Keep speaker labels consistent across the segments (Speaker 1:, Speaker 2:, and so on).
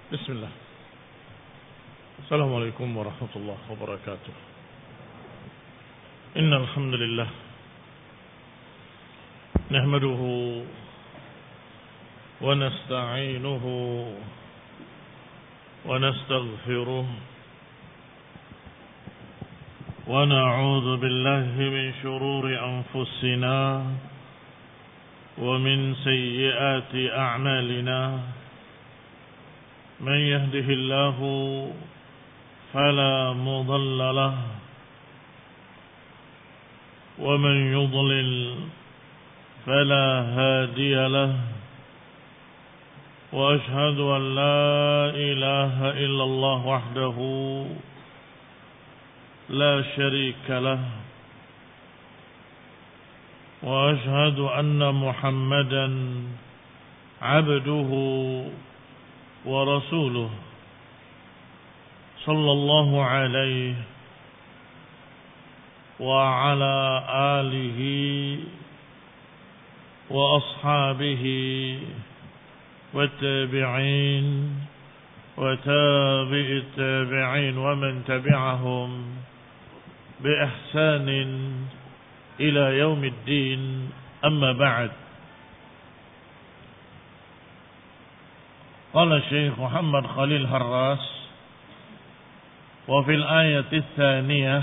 Speaker 1: بسم الله. السلام عليكم ورحمة الله وبركاته. إن الحمد لله نحمده ونستعينه ونستغفره ونعوذ بالله من شرور أنفسنا ومن سيئات أعمالنا. من يهده الله فلا مضل له ومن يضلل فلا هادي له وأشهد أن لا إله إلا الله وحده لا شريك له وأشهد أن محمدا عبده ورسوله صلى الله عليه وعلى آله وأصحابه والتابعين وتابع التابعين ومن تبعهم بإحسان إلى يوم الدين. أما بعد، قال الشيخ محمد خليل هراس وفي الآية الثانية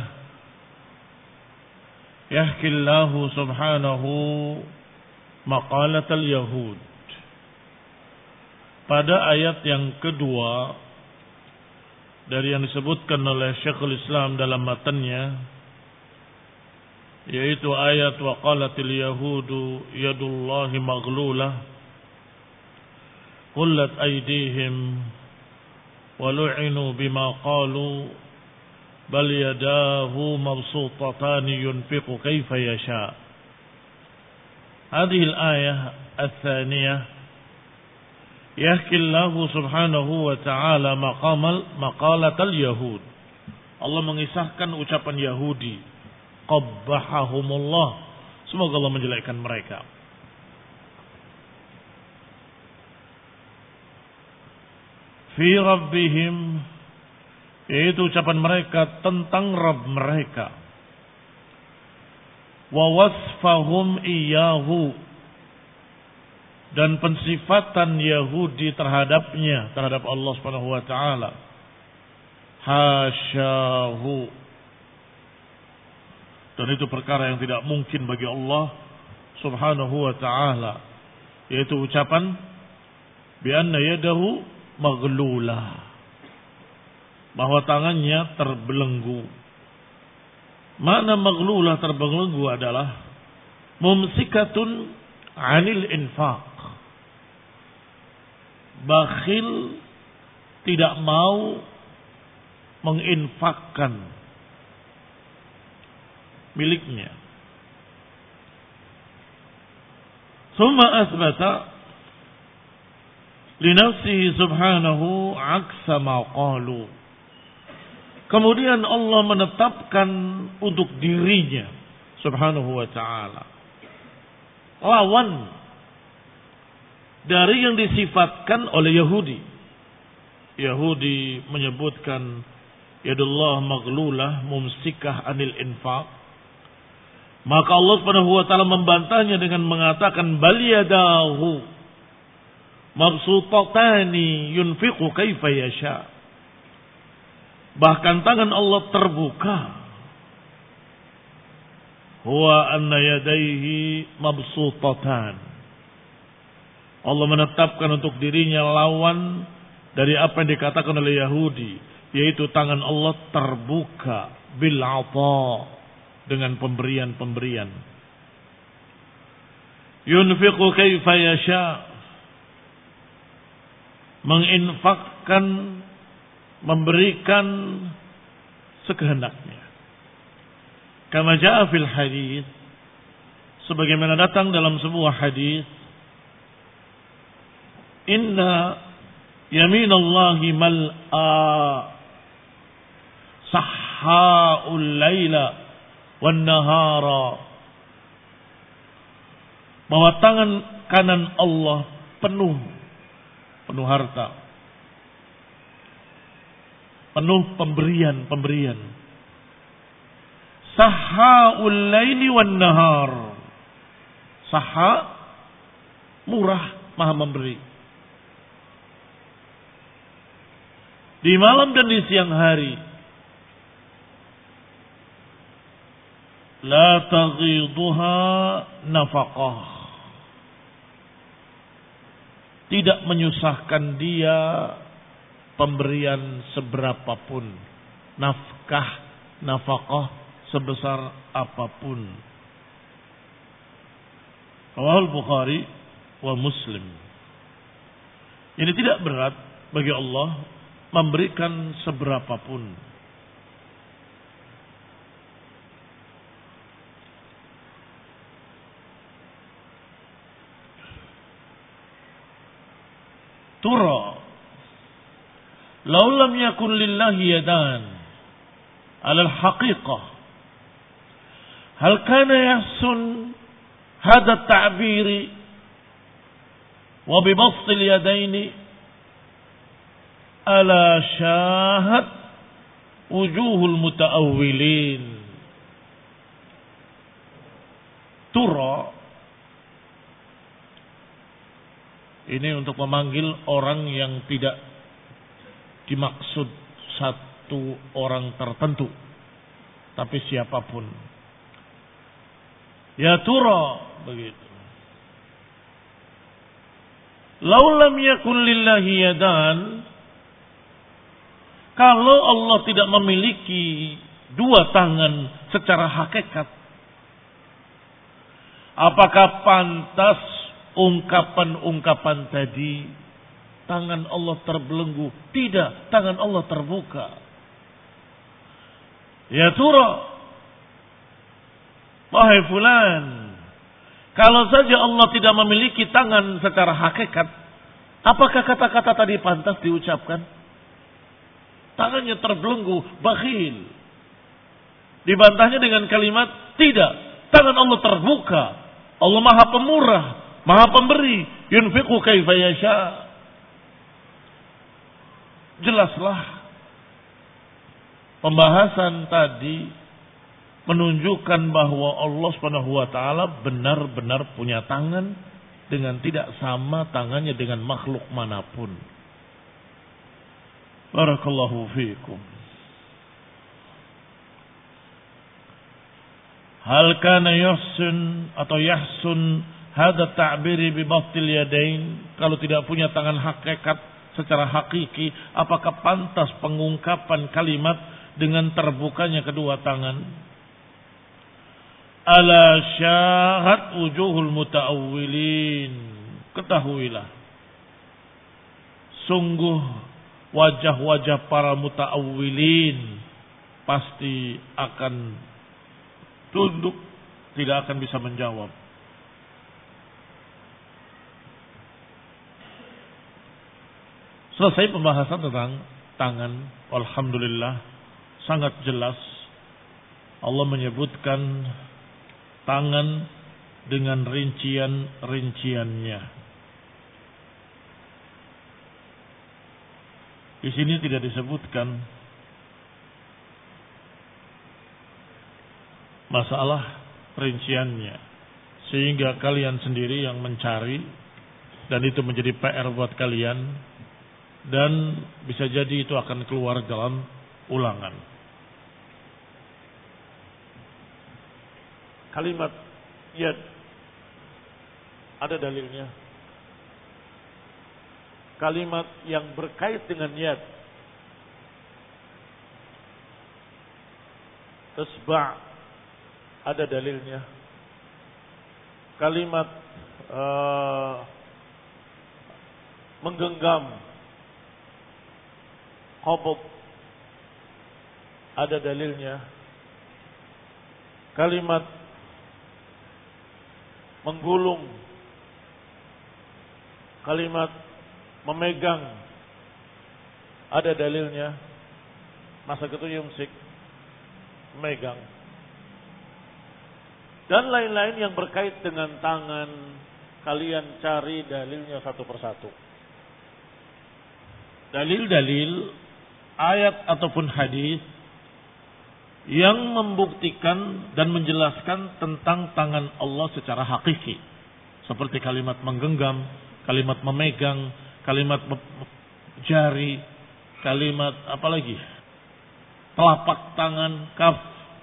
Speaker 1: يحكي الله سبحانه مقالة اليهود. Pada ayat yang kedua dari yang disebutkan oleh Syekhul Islam dalam matanya, yaitu ayat wa qalatil yahudu yadullahi maghlulah qullat aydihim wa lu'inu bima qalu bal yadahu mabsutatan yunfiqu kayfa yasha. Hadhihi al-ayah ats-tsaniyah yahki Allah subhanahu wa ta'ala maqalatal yahud. Allah mengisahkan ucapan Yahudi, qabbahahumullah, semoga Allah menjelekkan mereka. Fi rabbihim, yaitu ucapan mereka tentang Rabb mereka. Wa wasfahum iyyahu, dan pensifatan Yahudi terhadapnya, terhadap Allah Subhanahu wa taala. Hasyahu, dan itu perkara yang tidak mungkin bagi Allah Subhanahu wa taala, yaitu ucapan bi anna yadahu maghlulah, bahwa tangannya terbelenggu. Makna maghlulah, terbelenggu, adalah mumsikatun anil infaq, bakhil, tidak mau menginfakkan miliknya. Summa asbata linafsihi subhanahu aksa ma qalu. Kemudian Allah menetapkan untuk dirinya subhanahu wa ta'ala lawan dari yang disifatkan oleh Yahudi. Yahudi menyebutkan yadullah maghlulah, mumsikah anil infaq. Maka Allah Subhanahu wa taala membantahnya dengan mengatakan bal yadahu mabsutatani yunfiqu kaifa yasha. Bahkan tangan Allah terbuka. Huwa anna yadayhi mabsutatan. Allah menetapkan untuk dirinya lawan dari apa yang dikatakan oleh Yahudi, yaitu tangan Allah terbuka bil ata, dengan pemberian-pemberian. Yunfiqu kaifa yasha, menginfakkan, memberikan sekehendaknya. Kama jaa fil hadits, sebagaimana datang dalam sebuah hadis, inna yaminallahi mal'a sahhaul laila wan nahara, bahwa tangan kanan Allah penuh harta, penuh pemberian. Sahhaul laili wan nahar. Sahha, murah, maha memberi. Di malam dan di siang hari. La taghiduha nafaqah. Tidak menyusahkan dia pemberian seberapapun. Nafkah sebesar apapun. Rawahul Bukhari wa Muslim. Ini tidak berat bagi Allah memberikan seberapapun. Tura law lam yakun lillahi yadan ala al-haqiqah hal kana yahsun hadha at-ta'bir wa bi bast al-yadayn ala syahad wujuhul mutaawwilin. Tura ini untuk memanggil orang yang tidak dimaksud satu orang tertentu, tapi siapapun. Ya tura, begitu. Lau lam yakun lillahi yadan, kalau Allah tidak memiliki dua tangan secara hakikat, apakah pantas ungkapan-ungkapan tadi tangan Allah terbelenggu? Tidak, tangan Allah terbuka. Ya tura, wahai fulan, kalau saja Allah tidak memiliki tangan secara hakikat, apakah kata-kata tadi pantas diucapkan? Tangannya terbelenggu, bakhil. Dibantahnya dengan kalimat, tidak, tangan Allah terbuka. Allah maha pemurah, maha pemberi, yunfiqu kaifa yasha. Jelaslah pembahasan tadi menunjukkan bahwa Allah Subhanahu wa taala benar-benar punya tangan dengan tidak sama tangannya dengan makhluk manapun. Barakallahu fiikum. Hal kana yahsun hadza ta'biri bi bastil yadain, kalau tidak punya tangan hakikat secara hakiki, apakah pantas pengungkapan kalimat dengan terbukanya kedua tangan? Ala syahad wujuhul mutaawwilin, ketahuilah sungguh wajah-wajah para mutaawwilin pasti akan tunduk, tidak akan bisa menjawab. Selesai pembahasan tentang tangan. Alhamdulillah, sangat jelas Allah menyebutkan tangan dengan rincian-rinciannya. Di sini tidak disebutkan masalah rinciannya, sehingga kalian sendiri yang mencari, dan itu menjadi PR buat kalian. Dan bisa jadi itu akan keluar dalam ulangan. Kalimat yad ada dalilnya. Kalimat yang berkait dengan yad, tasba' ada dalilnya. Kalimat menggenggam, qabd, ada dalilnya. Kalimat menggulung, kalimat memegang, ada dalilnya. Masa itu yumsik, memegang. Dan lain-lain yang berkait dengan tangan, kalian cari dalilnya satu persatu. Dalil-dalil ayat ataupun hadis yang membuktikan dan menjelaskan tentang tangan Allah secara hakiki. Seperti kalimat menggenggam, kalimat memegang, kalimat jari, kalimat apa lagi? Telapak tangan, kaf.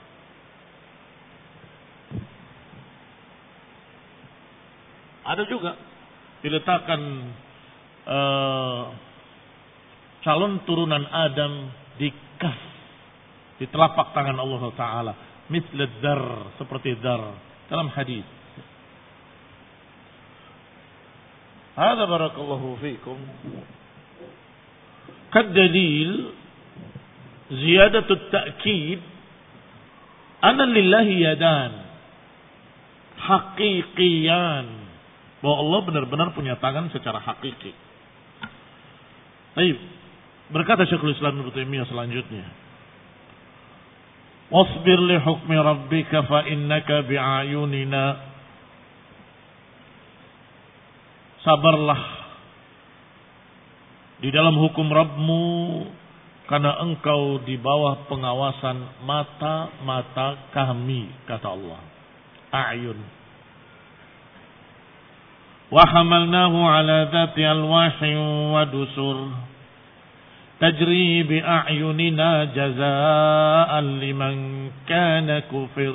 Speaker 1: Ada juga diletakkan calon turunan Adam di kaf, di telapak tangan Allah Ta'ala. Misl dar, seperti dar. Dalam hadis. Hada barakallahu fikum. Kadalil ziyadatut ta'kid anna lillahi yadan haqiqiyan, bahwa Allah benar-benar punya tangan secara hakiki. Baik, berkata Syekhul Islam Ibnu Taimiyah selanjutnya, wasbir li hukmi rabbika fa innaka bi'ayunina. Sabarlah di dalam hukum Rabbmu, karena engkau di bawah pengawasan mata-mata kami, kata Allah. A'yun. Wa hamalnahu ala dhati alwahin wa dusur tajri bi a'yunina jazaa'an liman kana kufir.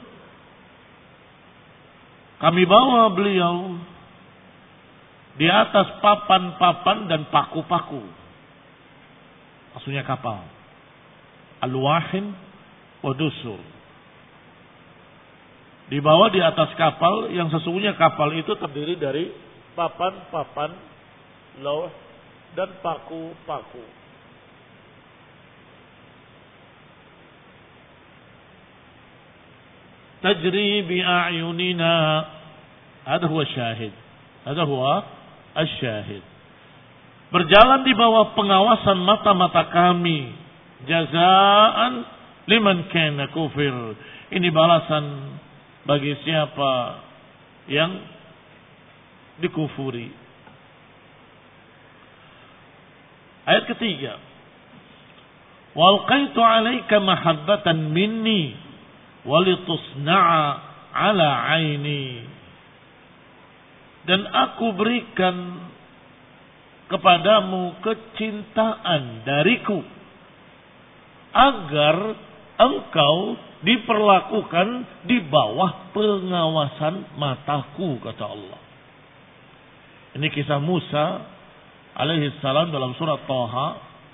Speaker 1: Kami bawa beliau di atas papan-papan dan paku-paku. Maksudnya kapal. Alwahin wa dusur. Dibawa di atas kapal yang sesungguhnya kapal itu terdiri dari papan-papan, lauh dan paku-paku. Tajri bi a'yunina. Hadha huwa syahid. Hadha huwa asyahid. Berjalan di bawah pengawasan mata-mata kami. Jazaan liman kana kufir. Ini balasan bagi siapa yang dikufuri. Ayat ketiga. Walqaitu 'alaika mahabbatan minni walitusna'a 'ala 'aini. Dan aku berikan kepadamu kecintaan dariku agar engkau diperlakukan di bawah pengawasan mataku, kata Allah. Ini kisah Musa alaihi salam dalam surat Thaha,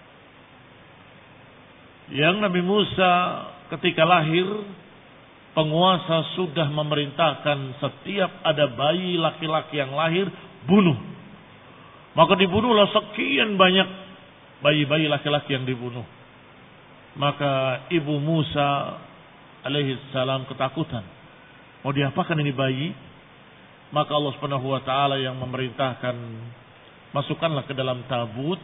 Speaker 1: yang Nabi Musa ketika lahir, penguasa sudah memerintahkan setiap ada bayi laki-laki yang lahir, bunuh. Maka dibunuhlah sekian banyak bayi-bayi laki-laki yang dibunuh. Maka ibu Musa alaihi salam ketakutan. Mau diapakan ini bayi? Maka Allah Subhanahu wa taala yang memerintahkan, masukkanlah ke dalam tabut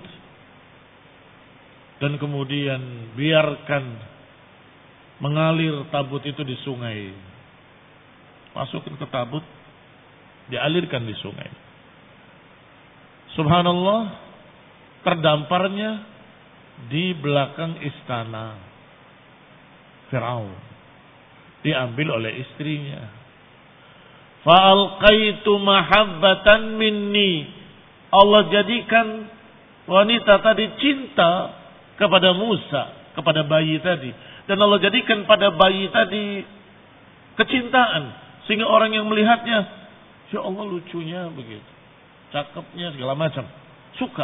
Speaker 1: dan kemudian biarkan mengalir tabut itu di sungai. Masukin ke tabut, dialirkan di sungai. Subhanallah, terdamparnya di belakang istana Firaun. Diambil oleh istrinya. Fa'alqaitu mahabbatan minni. Allah jadikan wanita tadi cinta kepada Musa, kepada bayi tadi. Dan Allah jadikan pada bayi tadi kecintaan. Sehingga orang yang melihatnya, ya Allah lucunya begitu. Cakepnya segala macam. Suka.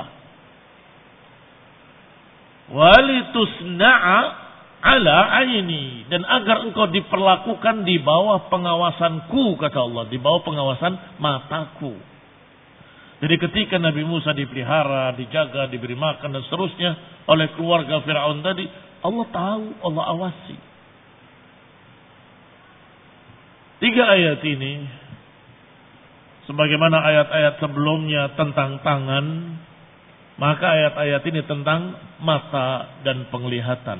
Speaker 1: Walitusna'a ala aini. Dan agar engkau diperlakukan di bawah pengawasanku, kata Allah. Di bawah pengawasan mataku. Jadi ketika Nabi Musa dipelihara, dijaga, diberi makan dan seterusnya oleh keluarga Firaun tadi, Allah tahu, Allah awasi. 3 ayat ini, sebagaimana ayat-ayat sebelumnya tentang tangan, maka ayat-ayat ini tentang mata dan penglihatan.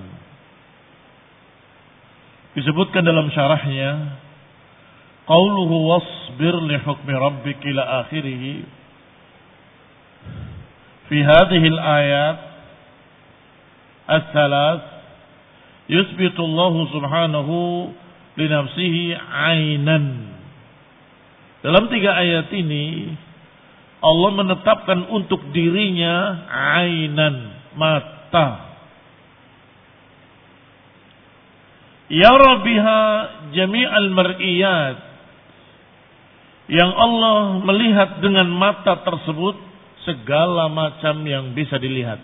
Speaker 1: Disebutkan dalam syarahnya, qauluhu wasbir li hukmi rabbik ila akhirih. Fi hadhihi al-ayat as-salas yusbitullahu subhanahu li nafsihi 'ainan. Dalam 3 ayat ini Allah menetapkan untuk dirinya 'ainan, mata. Yara biha jami'al mar'iyat, yang Allah melihat dengan mata tersebut segala macam yang bisa dilihat.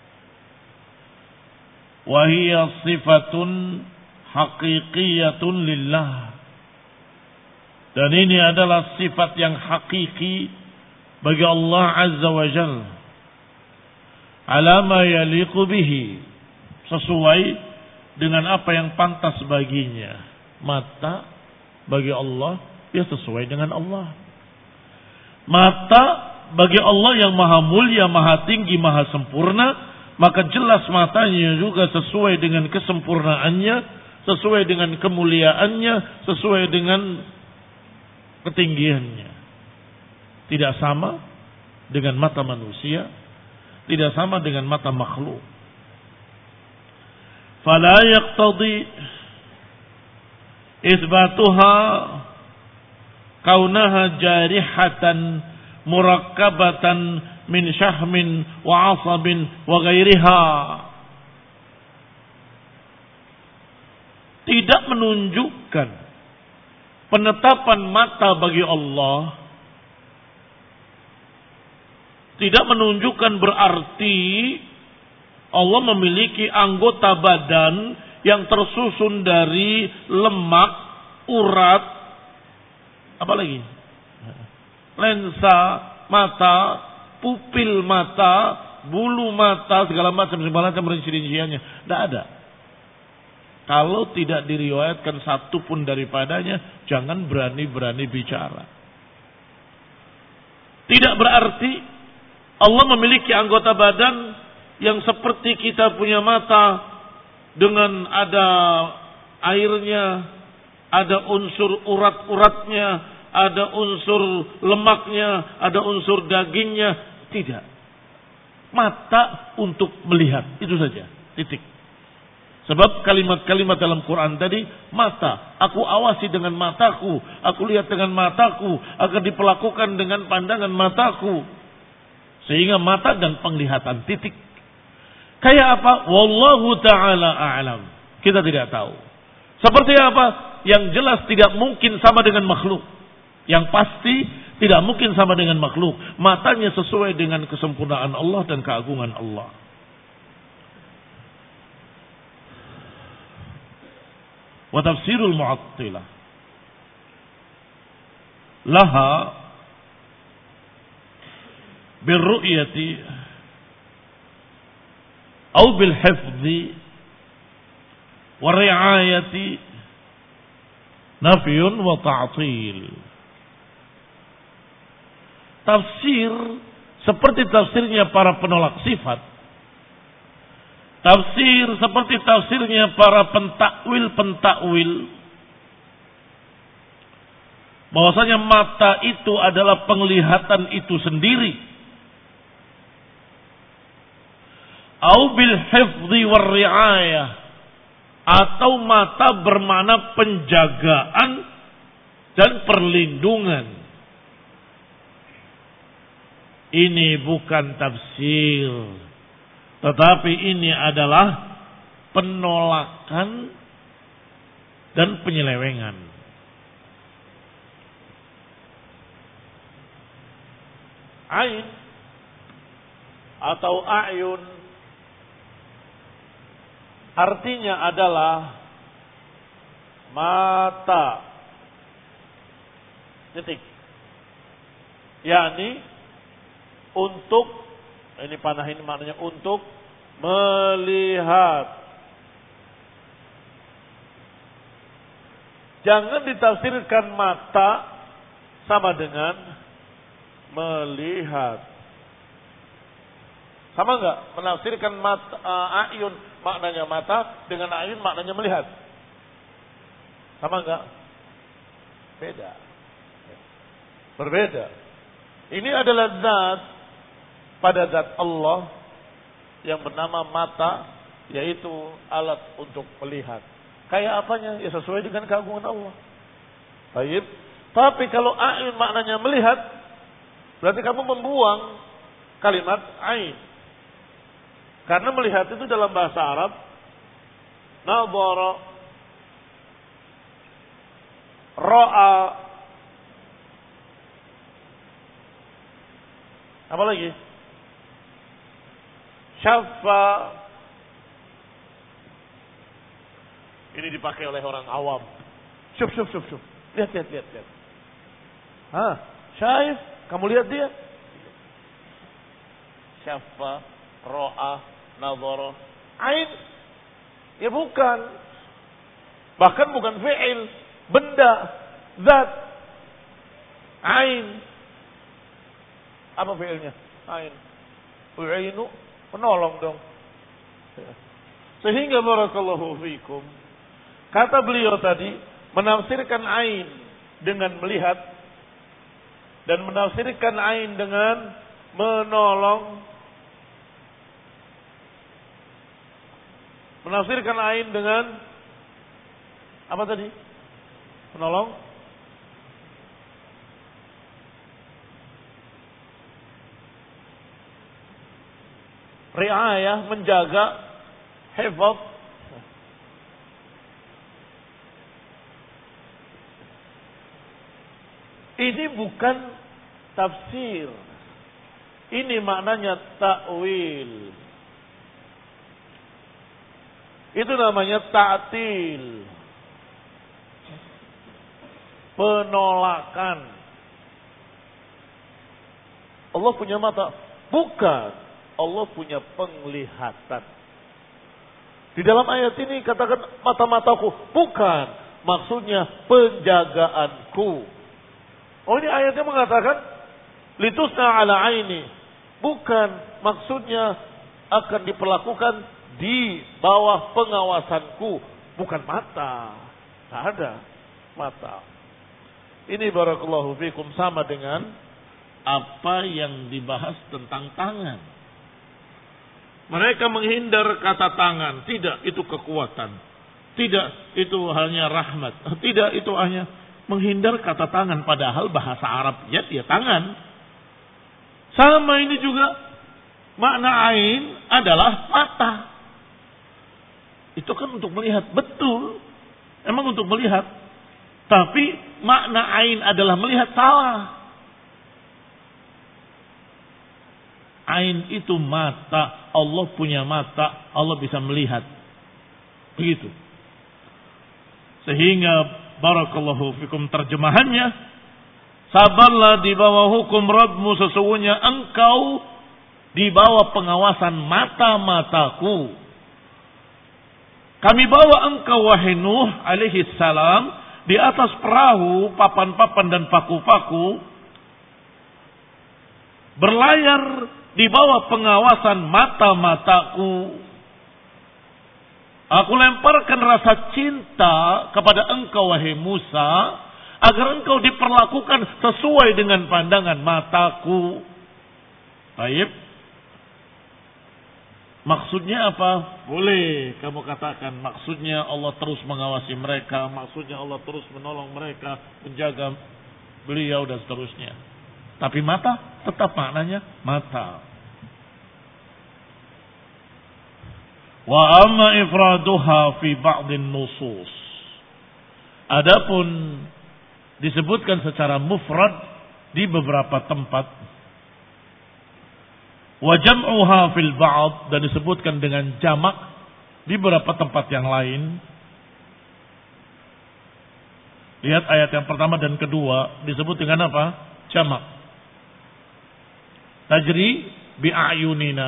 Speaker 1: Wa hiya sifatun haqiqiyatun lillah, dan ini adalah sifat yang hakiki bagi Allah Azza wa Jalla, ala ma yaliqu bihi, sesuai dengan apa yang pantas baginya. Mata bagi Allah ya sesuai dengan Allah. Mata bagi Allah yang maha mulia, maha tinggi, maha sempurna, maka jelas matanya juga sesuai dengan kesempurnaannya, sesuai dengan kemuliaannya, sesuai dengan ketinggiannya. Tidak sama dengan mata manusia, tidak sama dengan mata makhluk. Fala yaqtadi isbatuha kaunaha jarihatan murakkabatan min syahmin wa asabin wa ghairiha. Tidak menunjukkan penetapan mata bagi Allah, tidak menunjukkan berarti Allah memiliki anggota badan yang tersusun dari lemak, urat, apa lagi? Lensa mata, pupil mata, bulu mata, segala macam rincian-rinciannya. Tidak ada. Kalau tidak diriwayatkan satu pun daripadanya, jangan berani-berani bicara. Tidak berarti Allah memiliki anggota badan yang seperti kita punya mata, dengan ada airnya, ada unsur urat-uratnya, ada unsur lemaknya, ada unsur dagingnya. Tidak. Mata untuk melihat, itu saja. Titik. Sebab kalimat-kalimat dalam Quran tadi, mata, aku awasi dengan mataku, aku lihat dengan mataku, akan diperlakukan dengan pandangan mataku. Sehingga mata dan penglihatan, titik. Kayak apa? Wallahu ta'ala a'lam. Kita tidak tahu. Seperti apa? Yang jelas tidak mungkin sama dengan makhluk. Yang pasti tidak mungkin sama dengan makhluk. Matanya sesuai dengan kesempurnaan Allah dan keagungan Allah. Wa tafsirul mu'attilah laha birru'yati atau bilhifzi wa ri'ayati nafyun wa ta'til. Tafsir seperti tafsirnya para penolak sifat, tafsir seperti tafsirnya para pentakwil, bahwasanya mata itu adalah penglihatan itu sendiri, au bil hifdzi war riayah, atau mata bermakna penjagaan dan perlindungan. Ini bukan tafsir, tetapi ini adalah penolakan dan penyelewengan. Ain atau a'yun artinya adalah mata. Titik. yakni untuk, ini panah ini maknanya untuk melihat. Jangan ditafsirkan mata sama dengan melihat. Sama enggak? Menafsirkan mata, ayun maknanya mata dengan ayun maknanya melihat. Sama enggak? Beda. Berbeda. Ini adalah zat pada zat Allah yang bernama mata yaitu alat untuk melihat. Kayak apanya? Ya sesuai dengan keagungan Allah. Baik. Tapi kalau a'yun maknanya melihat, berarti kamu membuang kalimat ain. Karena melihat itu dalam bahasa Arab nadhara, ra'a, apa lagi? Syaffa. Ini dipakai oleh orang awam. Syuf. Lihat. Syaif, kamu lihat dia? Syaffa, ra'a, nadhara. Ain? Ya bukan. Bahkan bukan fi'il, benda, zat. Ain. Apa fi'ilnya? Ain. U'inu, menolong dong. Sehingga barakallahu fikum, kata beliau tadi, menafsirkan ain dengan melihat dan menafsirkan ain dengan menolong. Menafsirkan ain dengan apa tadi? Menolong. Riayah, menjaga, hifaz. Ini bukan tafsir. Ini maknanya ta'wil. Itu namanya ta'til. Penolakan. Allah punya mata? Bukan. Allah punya penglihatan. Di dalam ayat ini katakan mata-mataku. Bukan. Maksudnya penjagaanku. Oh, ini ayatnya mengatakan litusna ala aini. Bukan. Maksudnya akan diperlakukan di bawah pengawasanku. Bukan mata. Tak ada mata. Ini barakallahu fikum sama dengan apa yang dibahas tentang tangan. Mereka menghindar kata tangan. Tidak, itu kekuatan. Tidak, itu hanya rahmat. Tidak, itu hanya menghindar kata tangan. Padahal bahasa Arabnya ya tangan. Sama ini juga. Makna ain adalah mata. Itu kan untuk melihat. Betul. Emang untuk melihat. Tapi makna ain adalah melihat, salah. Ain itu mata. Allah punya mata. Allah bisa melihat. Begitu. Sehingga barakallahu fikum terjemahannya. Sabarlah di bawah hukum Rabbmu. Sesungguhnya engkau di bawah pengawasan mata-mataku. Kami bawa engkau wahai Nuh alaihi salam di atas perahu, papan-papan dan paku-paku, berlayar di bawah pengawasan mata-mataku. Aku lemparkan rasa cinta kepada engkau wahai Musa, agar engkau diperlakukan sesuai dengan pandangan mataku. Baik. Maksudnya apa? Boleh kamu katakan maksudnya Allah terus mengawasi mereka, maksudnya Allah terus menolong mereka, menjaga beliau dan seterusnya. Tapi mata tetap maknanya mata. Wa amma ifraduha fi ba'dhin nusus. Adapun disebutkan secara mufrad di beberapa tempat. Wa jam'uha fil ba'd, dan disebutkan dengan jamak di beberapa tempat yang lain. Lihat ayat yang pertama dan kedua disebut dengan apa? Jamak. Tajri bi'ayunina.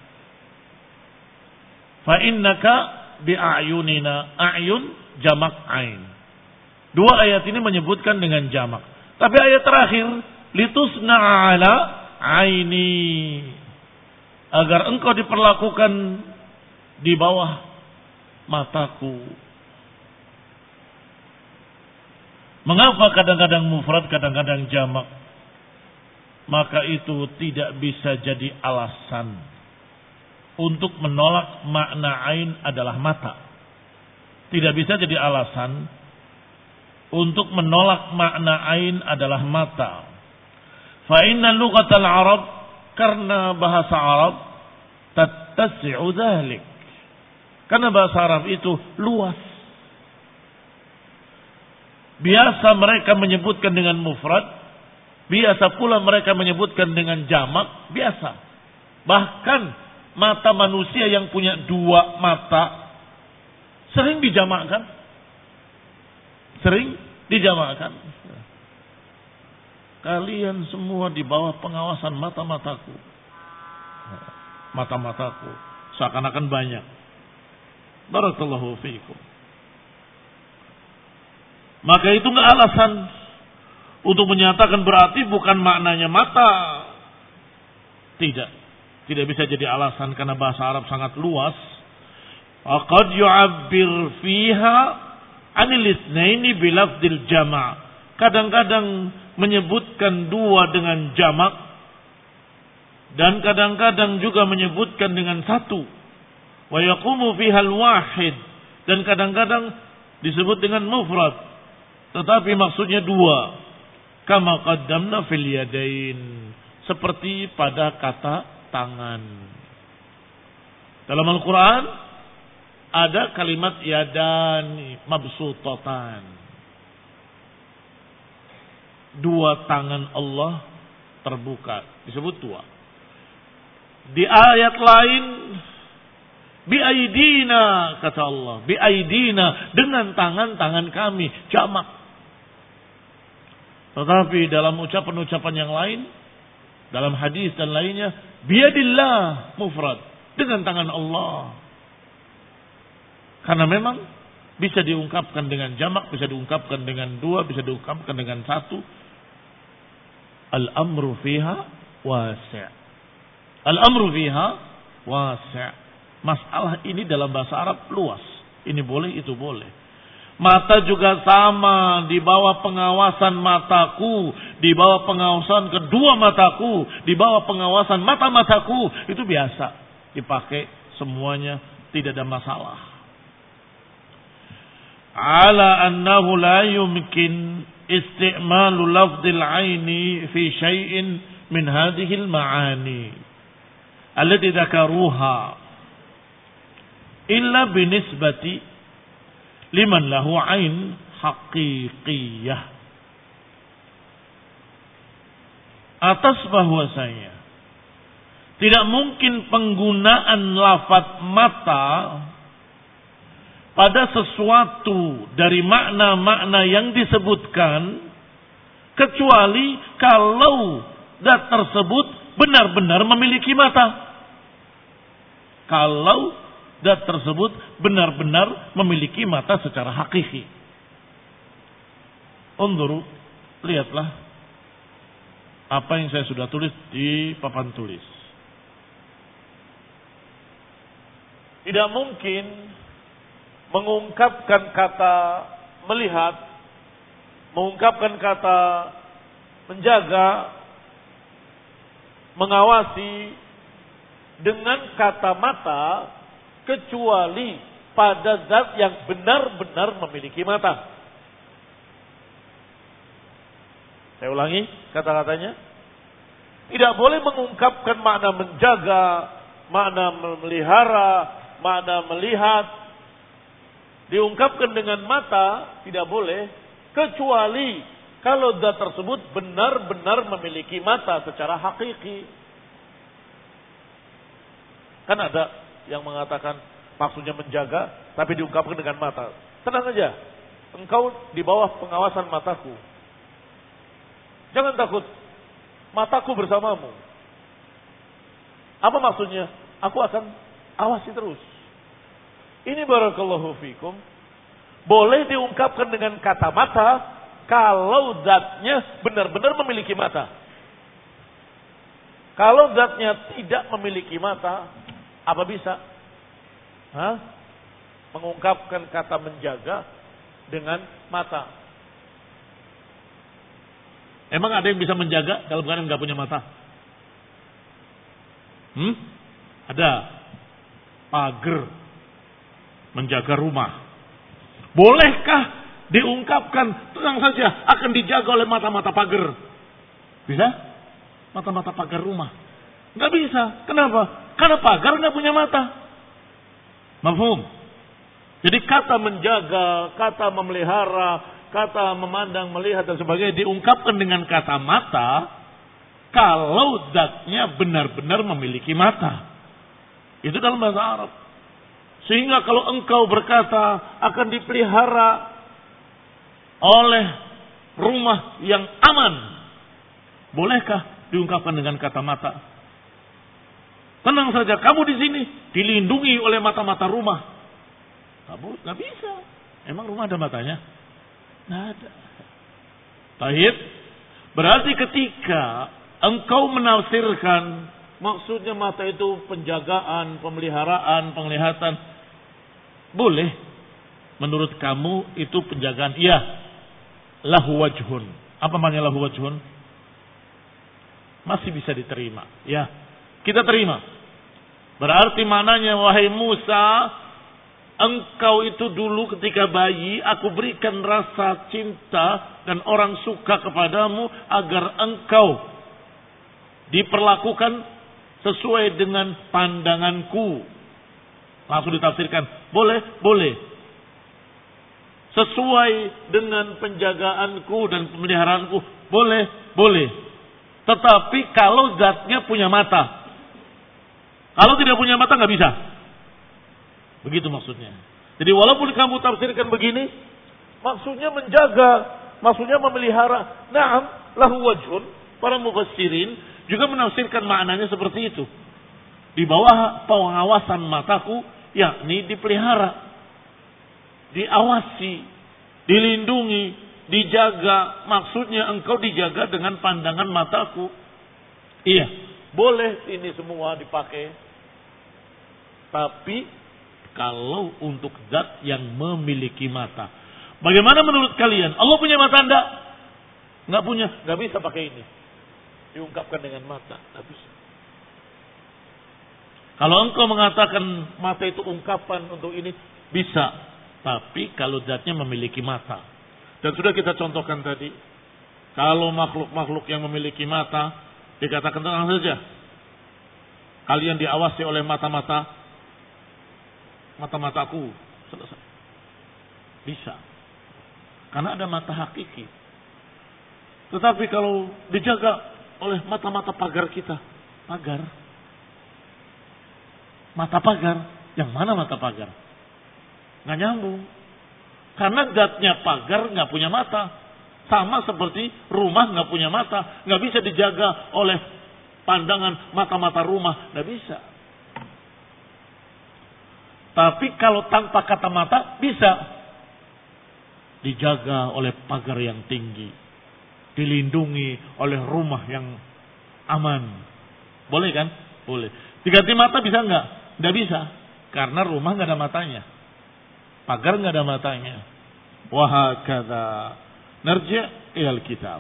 Speaker 1: Fa innaka bi'ayunina. A'yun jamak ain. Dua ayat ini menyebutkan dengan jamak. Tapi ayat terakhir litusna ala aini, agar engkau diperlakukan di bawah mataku. Mengapa kadang-kadang mufrad, kadang-kadang jamak? Maka itu tidak bisa jadi alasan untuk menolak makna ain adalah mata. Tidak bisa jadi alasan untuk menolak makna ain adalah mata. Fa inna lughatal Arab, karena bahasa Arab tattasi'u dzalik. Karena bahasa Arab itu luas. Biasa mereka menyebutkan dengan mufrad, biasa pula mereka menyebutkan dengan jamak, biasa. Bahkan mata manusia yang punya dua mata sering dijamakkan. Sering dijamakkan. Kalian semua di bawah pengawasan mata-mataku. Mata-mataku. Seakan-akan banyak. Barakallahu fiikum. Maka itu enggak alasan untuk menyatakan berarti bukan maknanya mata. Tidak. Tidak bisa jadi alasan karena bahasa Arab sangat luas. Qad yu'abbir fiha 'anil itsnaini bilafdil jama'. Kadang-kadang menyebutkan dua dengan jamak dan kadang-kadang juga menyebutkan dengan satu. Wa yaqumu fiha al-wahid, dan kadang-kadang disebut dengan mufrad tetapi maksudnya dua. Kama qaddamna fil yadain, seperti pada kata tangan. Dalam Al-Quran ada kalimat yadan mabsutatan. Dua tangan Allah terbuka, disebut dua. Di ayat lain biaidina, kata Allah, biaidina, dengan tangan-tangan kami, jamak. Tetapi dalam ucapan-ucapan yang lain, dalam hadis dan lainnya, biadillah, mufrad, dengan tangan Allah. Karena memang bisa diungkapkan dengan jamak, bisa diungkapkan dengan dua, bisa diungkapkan dengan satu. Al-amru fiha wasi'. Al-amru fiha wasi'. Masalah ini dalam bahasa Arab luas. Ini boleh, itu boleh. Mata juga sama, di bawah pengawasan mataku, di bawah pengawasan kedua mataku, di bawah pengawasan mata-mataku, itu biasa dipakai semuanya, tidak ada masalah. Ala annahu la yumkin isti'malu lafdil aini fi syai'in min hadhil ma'ani allati dzakaruha illa binisbati liman lahu ain haqiqiyah. Atas bahwasanya tidak mungkin penggunaan lafaz mata pada sesuatu dari makna-makna yang disebutkan kecuali kalau zat tersebut benar-benar memiliki mata. Kalau zat tersebut benar-benar memiliki mata secara hakiki. Unzuru, lihatlah apa yang saya sudah tulis di papan tulis. Tidak mungkin mengungkapkan kata melihat, mengungkapkan kata menjaga, mengawasi dengan kata mata kecuali pada zat yang benar-benar memiliki mata. Saya ulangi kata-katanya. Tidak boleh mengungkapkan makna menjaga, makna memelihara, makna melihat, diungkapkan dengan mata, tidak boleh, kecuali kalau zat tersebut benar-benar memiliki mata secara hakiki. Kan ada yang mengatakan maksudnya menjaga, tapi diungkapkan dengan mata. Tenang aja, engkau di bawah pengawasan mataku. Jangan takut, mataku bersamamu. Apa maksudnya? Aku akan awasi terus. Ini barakallahu fikum. Boleh diungkapkan dengan kata mata kalau zatnya benar-benar memiliki mata. Kalau zatnya tidak memiliki mata, apa bisa? Mengungkapkan kata menjaga dengan mata. Emang ada yang bisa menjaga dalam keadaan nggak punya mata? Ada. pagar, menjaga rumah. Bolehkah diungkapkan, tenang saja, akan dijaga oleh mata-mata pagar? Bisa? Mata-mata pagar rumah. Nggak bisa. Kenapa? Karena pagar nggak punya mata. Mafhum? Jadi kata menjaga, kata memelihara, kata memandang, melihat dan sebagainya diungkapkan dengan kata mata kalau zatnya benar-benar memiliki mata. Itu dalam bahasa Arab. Sehingga kalau engkau berkata akan dipelihara oleh rumah yang aman, bolehkah diungkapkan dengan kata mata? Tenang saja, kamu di sini dilindungi oleh mata-mata rumah. Kamu nggak bisa. Emang rumah ada matanya? Nggak ada. Baik. Berarti ketika engkau menafsirkan maksudnya mata itu penjagaan, pemeliharaan, penglihatan, boleh. Menurut kamu itu penjagaan? Iya. Lahu wajhun. Apa maknanya lahu wajhun? Masih bisa diterima. Ya, kita terima. Berarti maknanya, wahai Musa, engkau itu dulu ketika bayi, aku berikan rasa cinta dan orang suka kepadamu agar engkau diperlakukan sesuai dengan pandanganku. Langsung ditafsirkan, boleh, boleh. Sesuai dengan penjagaanku dan pemeliharaanku, boleh, boleh. Tetapi kalau zatnya punya mata. Kalau tidak punya mata nggak bisa. Begitu maksudnya. Jadi walaupun kamu tafsirkan begini, maksudnya menjaga, maksudnya memelihara. Naam, lahu wajhun. Para mufassirin juga menafsirkan maknanya seperti itu. Di bawah pengawasan mataku, yakni dipelihara, diawasi, dilindungi, dijaga. Maksudnya engkau dijaga dengan pandangan mataku. Iya, boleh ini semua dipakai. Tapi kalau untuk zat yang memiliki mata. Bagaimana menurut kalian? Allah punya mata enggak? Enggak punya, enggak bisa pakai ini. Diungkapkan dengan mata, enggak bisa. Kalau engkau mengatakan mata itu ungkapan untuk ini, bisa. Tapi kalau zatnya memiliki mata. Dan sudah kita contohkan tadi. Kalau makhluk-makhluk yang memiliki mata, dikatakan tenang saja. Kalian diawasi oleh mata-mataku. Selesai. Bisa. Karena ada mata hakiki. Tetapi kalau dijaga oleh mata-mata pagar kita. Pagar. Mata pagar. Yang mana mata pagar? Nggak nyambung. Karena zatnya pagar nggak punya mata. Sama seperti rumah nggak punya mata. Nggak bisa dijaga oleh pandangan mata-mata rumah. Nggak bisa. Tapi kalau tanpa kata mata bisa. Dijaga oleh pagar yang tinggi. Dilindungi oleh rumah yang aman. Boleh kan? Boleh. Diganti mata bisa nggak? Nggak bisa. Karena rumah nggak ada matanya. Pagar nggak ada matanya. Wahakadha. Narji' ilal kitab.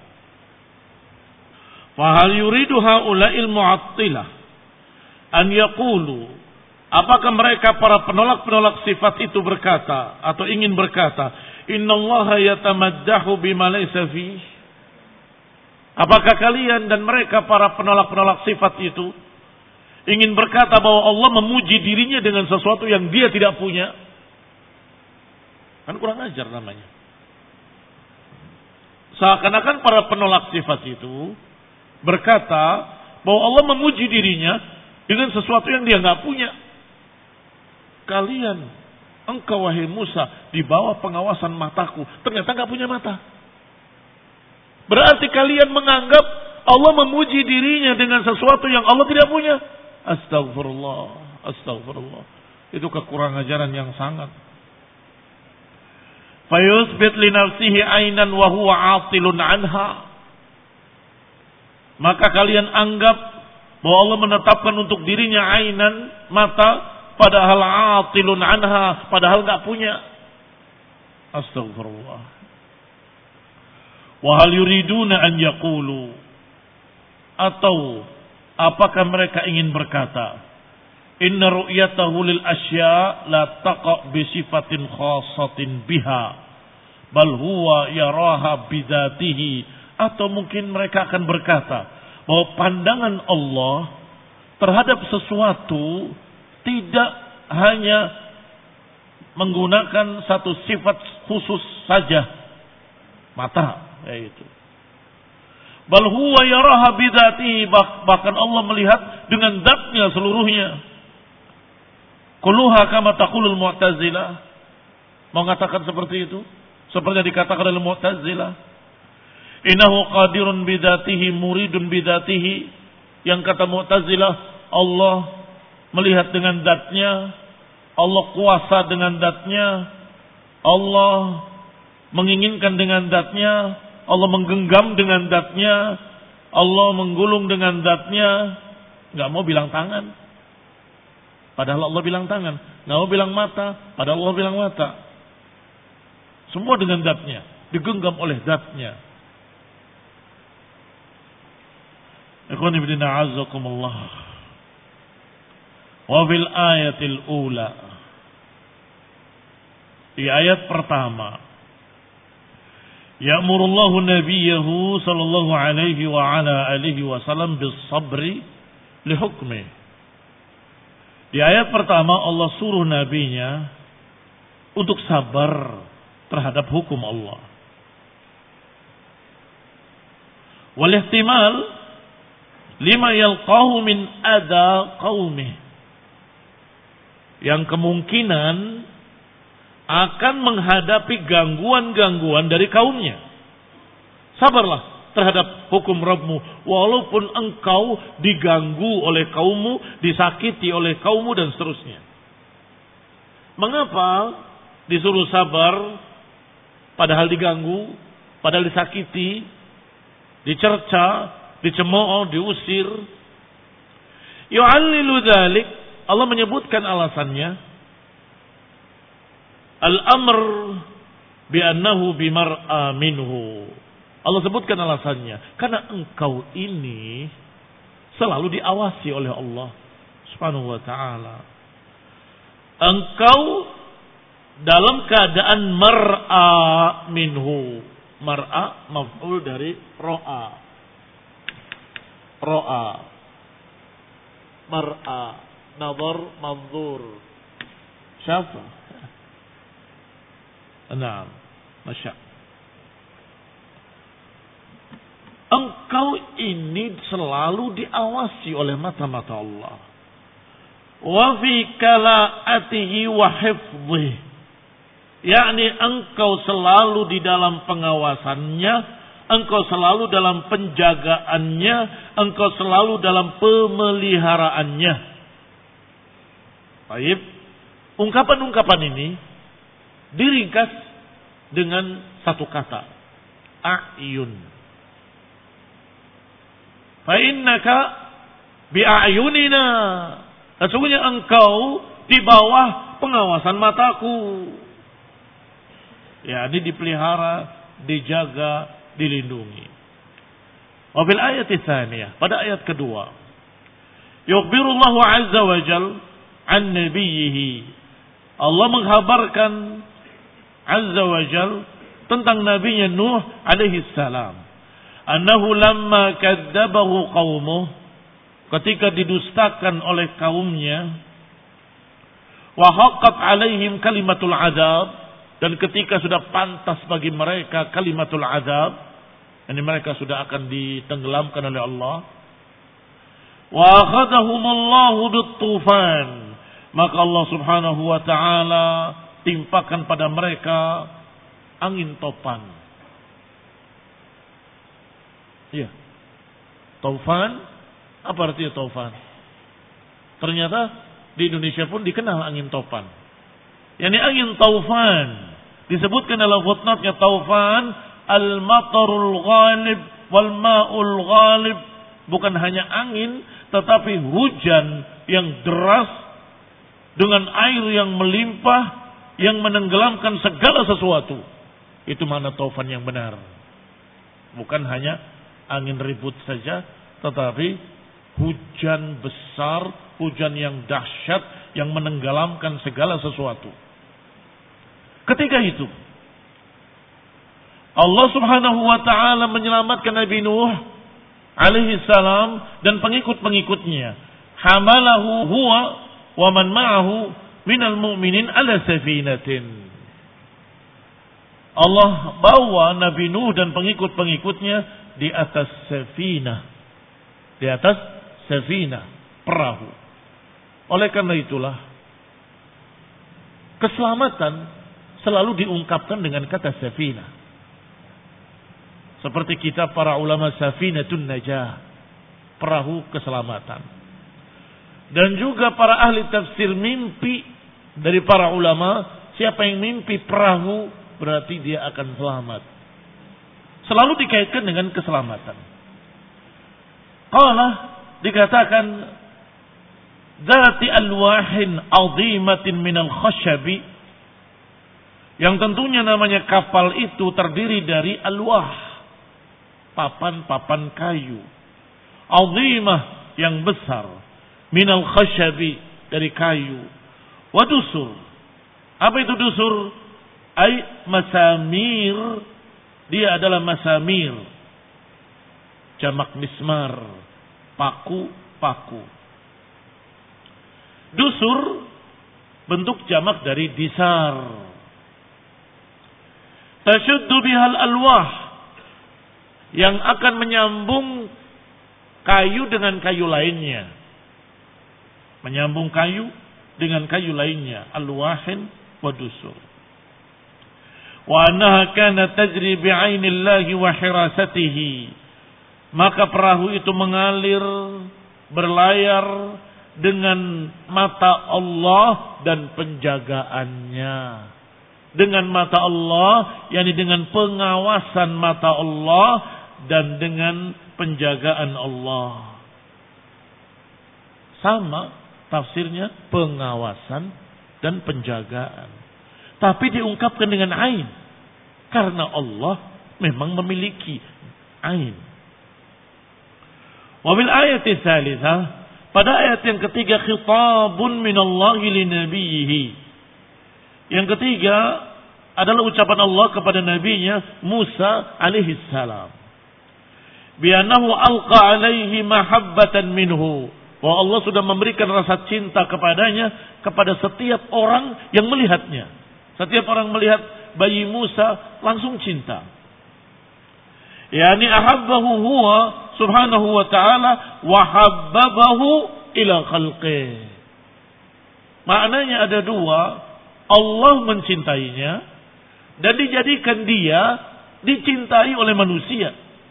Speaker 1: Fahal yuridu haula'il mu'attilah an yaqulu. Apakah mereka para penolak-penolak sifat itu berkata atau ingin berkata, innallaha yatamaddahu bima laysa fihi? Apakah kalian dan mereka para penolak-penolak sifat itu ingin berkata bahwa Allah memuji dirinya dengan sesuatu yang dia tidak punya? Kan kurang ajar namanya. Seakan-akan para penolak sifat itu berkata bahwa Allah memuji dirinya dengan sesuatu yang dia nggak punya. Kalian, engkau wahai Musa, di bawah pengawasan mataku, ternyata nggak punya mata. Berarti kalian menganggap Allah memuji dirinya dengan sesuatu yang Allah tidak punya. Astagfirullah, astagfirullah. Itu kekurangan ajaran yang sangat. Fayusbit li nafsihi ainan wa huwa 'atilun anha. Maka kalian anggap bahwa Allah menetapkan untuk dirinya ainan, mata, padahal 'atilun anha, padahal enggak punya. Astagfirullah. Wa hal yuriduna an yaqulu, atau apakah mereka ingin berkata, Inna ru'yatahu lil asya la taqa bi sifatin khassatin biha bal huwa yaraha bidzatihi. Atau mungkin mereka akan berkata bahwa pandangan Allah terhadap sesuatu tidak hanya menggunakan satu sifat khusus saja, mata, yaitu bal huwa yaraha bidzatihi, bahkan Allah melihat dengan zatnya seluruhnya. Kulluha kama taqulul Mu'tazilah, mengatakan seperti itu, seperti yang dikatakan oleh Mu'tazilah. Innahu qadirun bidzatihi muridun bidzatihi, yang kata Mu'tazilah Allah melihat dengan zatnya, Allah kuasa dengan zatnya, Allah menginginkan dengan zatnya, Allah menggenggam dengan zatnya, Allah menggulung dengan zatnya. Enggak mau bilang tangan, padahal Allah bilang tangan. Enggak mau bilang mata, padahal Allah bilang mata. Semua dengan zatnya, digenggam oleh zatnya. Ikhwan fillah a'azzakumullah. Wa fil ayatil ula, di ayat pertama, ya'murullahu nabiyahu sallallahu alaihi wa ala alihi wasallam bis sabri li hukmi. Di ayat pertama Allah suruh nabinya untuk sabar terhadap hukum Allah. Wal ihtimal lima yalqahu min adha qaumih, yang kemungkinan akan menghadapi gangguan-gangguan dari kaumnya. Sabarlah terhadap hukum Rabbmu, walaupun engkau diganggu oleh kaummu, disakiti oleh kaummu, dan seterusnya. Mengapa disuruh sabar padahal diganggu, padahal disakiti, dicerca, dicemooh, diusir? Yu'allilu dzalik, Allah menyebutkan alasannya, al-amr bi'annahu bimar'a minhu. Allah sebutkan alasannya, karena engkau ini selalu diawasi oleh Allah Subhanahu wa ta'ala. Engkau dalam keadaan mar'a minhu. Mar'a maf'ul dari ro'a. Ro'a. Mar'a. Nazar, manzur. Syafa. Naam. Masya. Engkau ini selalu diawasi oleh mata-mata Allah. Wa fi kala'atihi wa hifdhihi. yakni engkau selalu di dalam pengawasannya, engkau selalu dalam penjagaannya, engkau selalu dalam pemeliharaannya. Baik, ungkapan-ungkapan ini diringkas dengan satu kata, a'yun. Fa innaka bi'ayunina, sesungguhnya engkau di bawah pengawasan mataku. Ya, ini dipelihara, dijaga, dilindungi. Wa bil ayati tsaniyah, pada ayat kedua, yukhbirullahu azza wa jal an nabiyhi. Allah menghabarkan azza wa jal tentang nabinya Nuh alaihi salam. Annahu lamma kadzabahu qaumuh, ketika didustakan oleh kaumnya, wa haqqat alaihim kalimatul azab, dan ketika sudah pantas bagi mereka kalimatul azab, ini mereka sudah akan ditenggelamkan oleh Allah. Wa akhadhahumullahu bit-tufan, maka Allah Subhanahu wa taala timpakan pada mereka angin topan. Iya. Taufan, apa artinya taufan? Ternyata di Indonesia pun dikenal angin topan. Yani angin taufan disebutkan dalam footnote-nya, taufan al-matarul ghalib wal ma'ul ghalib, bukan hanya angin tetapi hujan yang deras dengan air yang melimpah yang menenggelamkan segala sesuatu. Itu makna taufan yang benar. Bukan hanya angin ribut saja, tetapi Hujan besar, hujan yang dahsyat yang menenggelamkan segala sesuatu. Ketika itu Allah Subhanahu wa taala menyelamatkan Nabi Nuh alaihi salam dan pengikut-pengikutnya. Hamalahu huwa wa man ma'ahu minal mu'minin ala safinatin. Allah bawa Nabi Nuh dan pengikut-pengikutnya di atas safinah. Di atas safinah, perahu. Oleh karena itulah keselamatan selalu diungkapkan dengan kata safinah. Seperti kitab para ulama Safinatun Najah, perahu keselamatan. Dan juga para ahli tafsir mimpi dari para ulama, siapa yang mimpi perahu berarti dia akan selamat. Selalu dikaitkan dengan keselamatan. Qala dikatakan dzati alwahin azimatin minal khashabi, yang tentunya namanya kapal itu terdiri dari alwah, papan-papan kayu, azimah yang besar, minal khashabi dari kayu, wa dusur. Apa itu dusur? Ay masamir, dia adalah masamir, jamak mismar, paku-paku. Dusur bentuk jamak dari disar. Tashuddu bihal alwah, yang akan menyambung kayu dengan kayu lainnya. Menyambung kayu dengan kayu lainnya. Alwahin wa dusur. Wa annaha kanat tajri bi'ainillahi wa hirasatihi. Maka perahu itu mengalir, berlayar dengan mata Allah dan penjagaannya. Dengan mata Allah, yakni dengan pengawasan mata Allah dan dengan penjagaan Allah. Sama tafsirnya, pengawasan dan penjagaan. Tapi diungkapkan dengan ain. Karena Allah memang memiliki ain. Wabil ayat tsalitsah, pada ayat yang ketiga, khitabun minallahi linabiyhi. Yang ketiga adalah ucapan Allah kepada nabinya Musa alaihi salam. Bi'annahu alqa alaihi mahabbatan minhu. Bahwa Allah sudah memberikan rasa cinta kepadanya, kepada setiap orang yang melihatnya. Setiap orang melihat bayi Musa langsung cinta. Yani ahabbahu huwa subhanahu wa ta'ala wa habbabahu ila khalqih. Maknanya ada dua. Allah mencintainya dan dijadikan dia dicintai oleh manusia.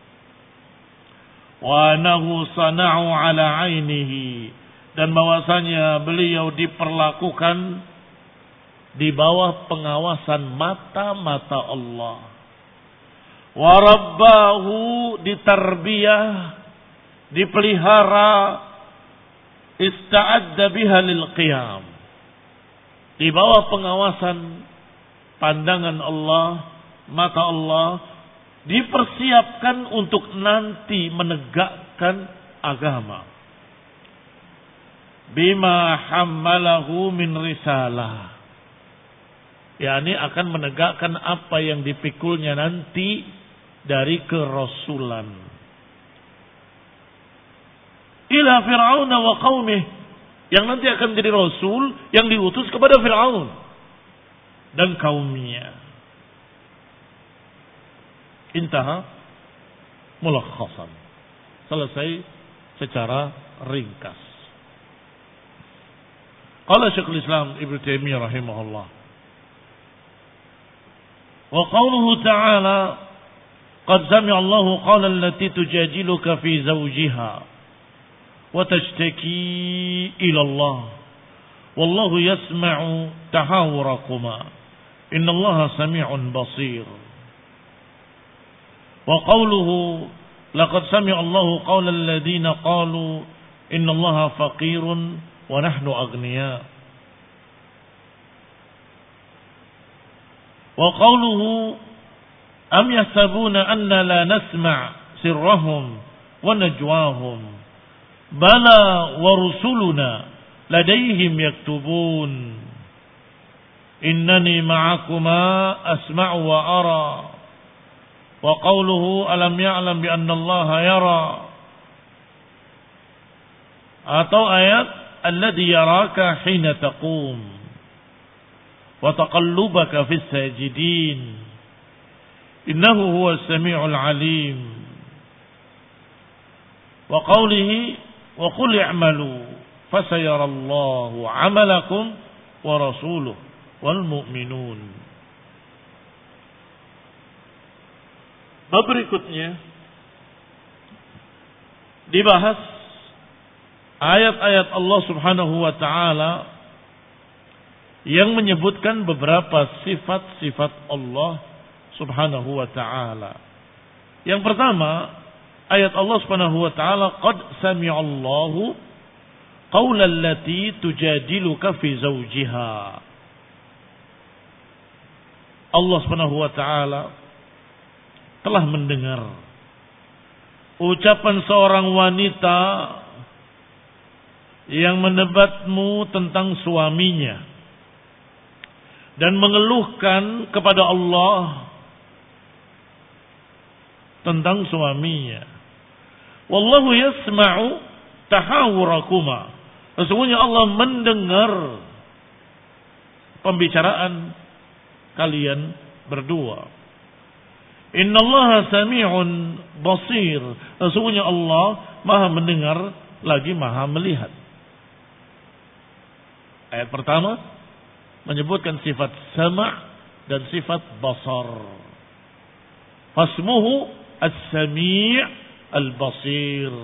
Speaker 1: Wa nahu sana'u ala ainihi, dan bahwasanya beliau diperlakukan di bawah pengawasan mata-mata Allah. Wa rabbahu, ditarbiyah, dipelihara, ista'adda biha lil qiyam, di bawah pengawasan pandangan Allah, mata Allah, dipersiapkan untuk nanti menegakkan agama. Bima hammalahu min risalah, yakni akan menegakkan apa yang dipikulnya nanti dari kerasulan. Ila Fir'aun wa qaumih, yang nanti akan menjadi rasul yang diutus kepada Fir'aun dan kaumnya. Intaha mulakhasan. Selesai secara ringkas. Qala Syekhul Islam Ibnu Taimiyah rahimahullah. Wa qawluhu ta'ala, qad sami'a Allahu qawla allati tujadiluka fi zawjiha wa tashtaki ila Allah wallahu yasma'u tahawurakuma innallaha sami'un basir. Wa qawluhu laqad sami'a Allahu qawla alladhina qalu innallaha faqirun wa nahnu aghniya. Wa qawluhu am yahsabuna anna la nasma' sirrahum wa najwahum Bala wa rusuluna ladaihim yaktubun. Innani ma'akuma asma'u wa ara. Wa qawluhu alam ya'lam bi anna Allah yara. Atau ayat alladhi yaraka hina taqum wa taqallubaka fis sajidin innahu huwas sami'ul alim. Wa qawlihi wa qul i'malu fasayarallahu 'amalakum wa rasuluhu wal mu'minun. Bab berikutnya dibahas ayat-ayat Allah Subhanahu wa taala yang menyebutkan beberapa sifat-sifat Allah Subhanahu wa taala. Yang pertama, ayat Allah Subhanahu wa taala, qad sami'allahu qaula allati tujadiluka fi zawjiha. Allah Subhanahu wa taala telah mendengar ucapan seorang wanita yang menebatmu tentang suaminya dan mengeluhkan kepada Allah tentang suaminya. Wallahu yasma'u tahawurakuma. Sesungguhnya Allah mendengar pembicaraan kalian berdua. Innallaha sami'un basir. Sesungguhnya Allah Maha mendengar lagi Maha melihat. Ayat pertama menyebutkan sifat sama' dan sifat basar. Fasmuhu as-sami' al-basir.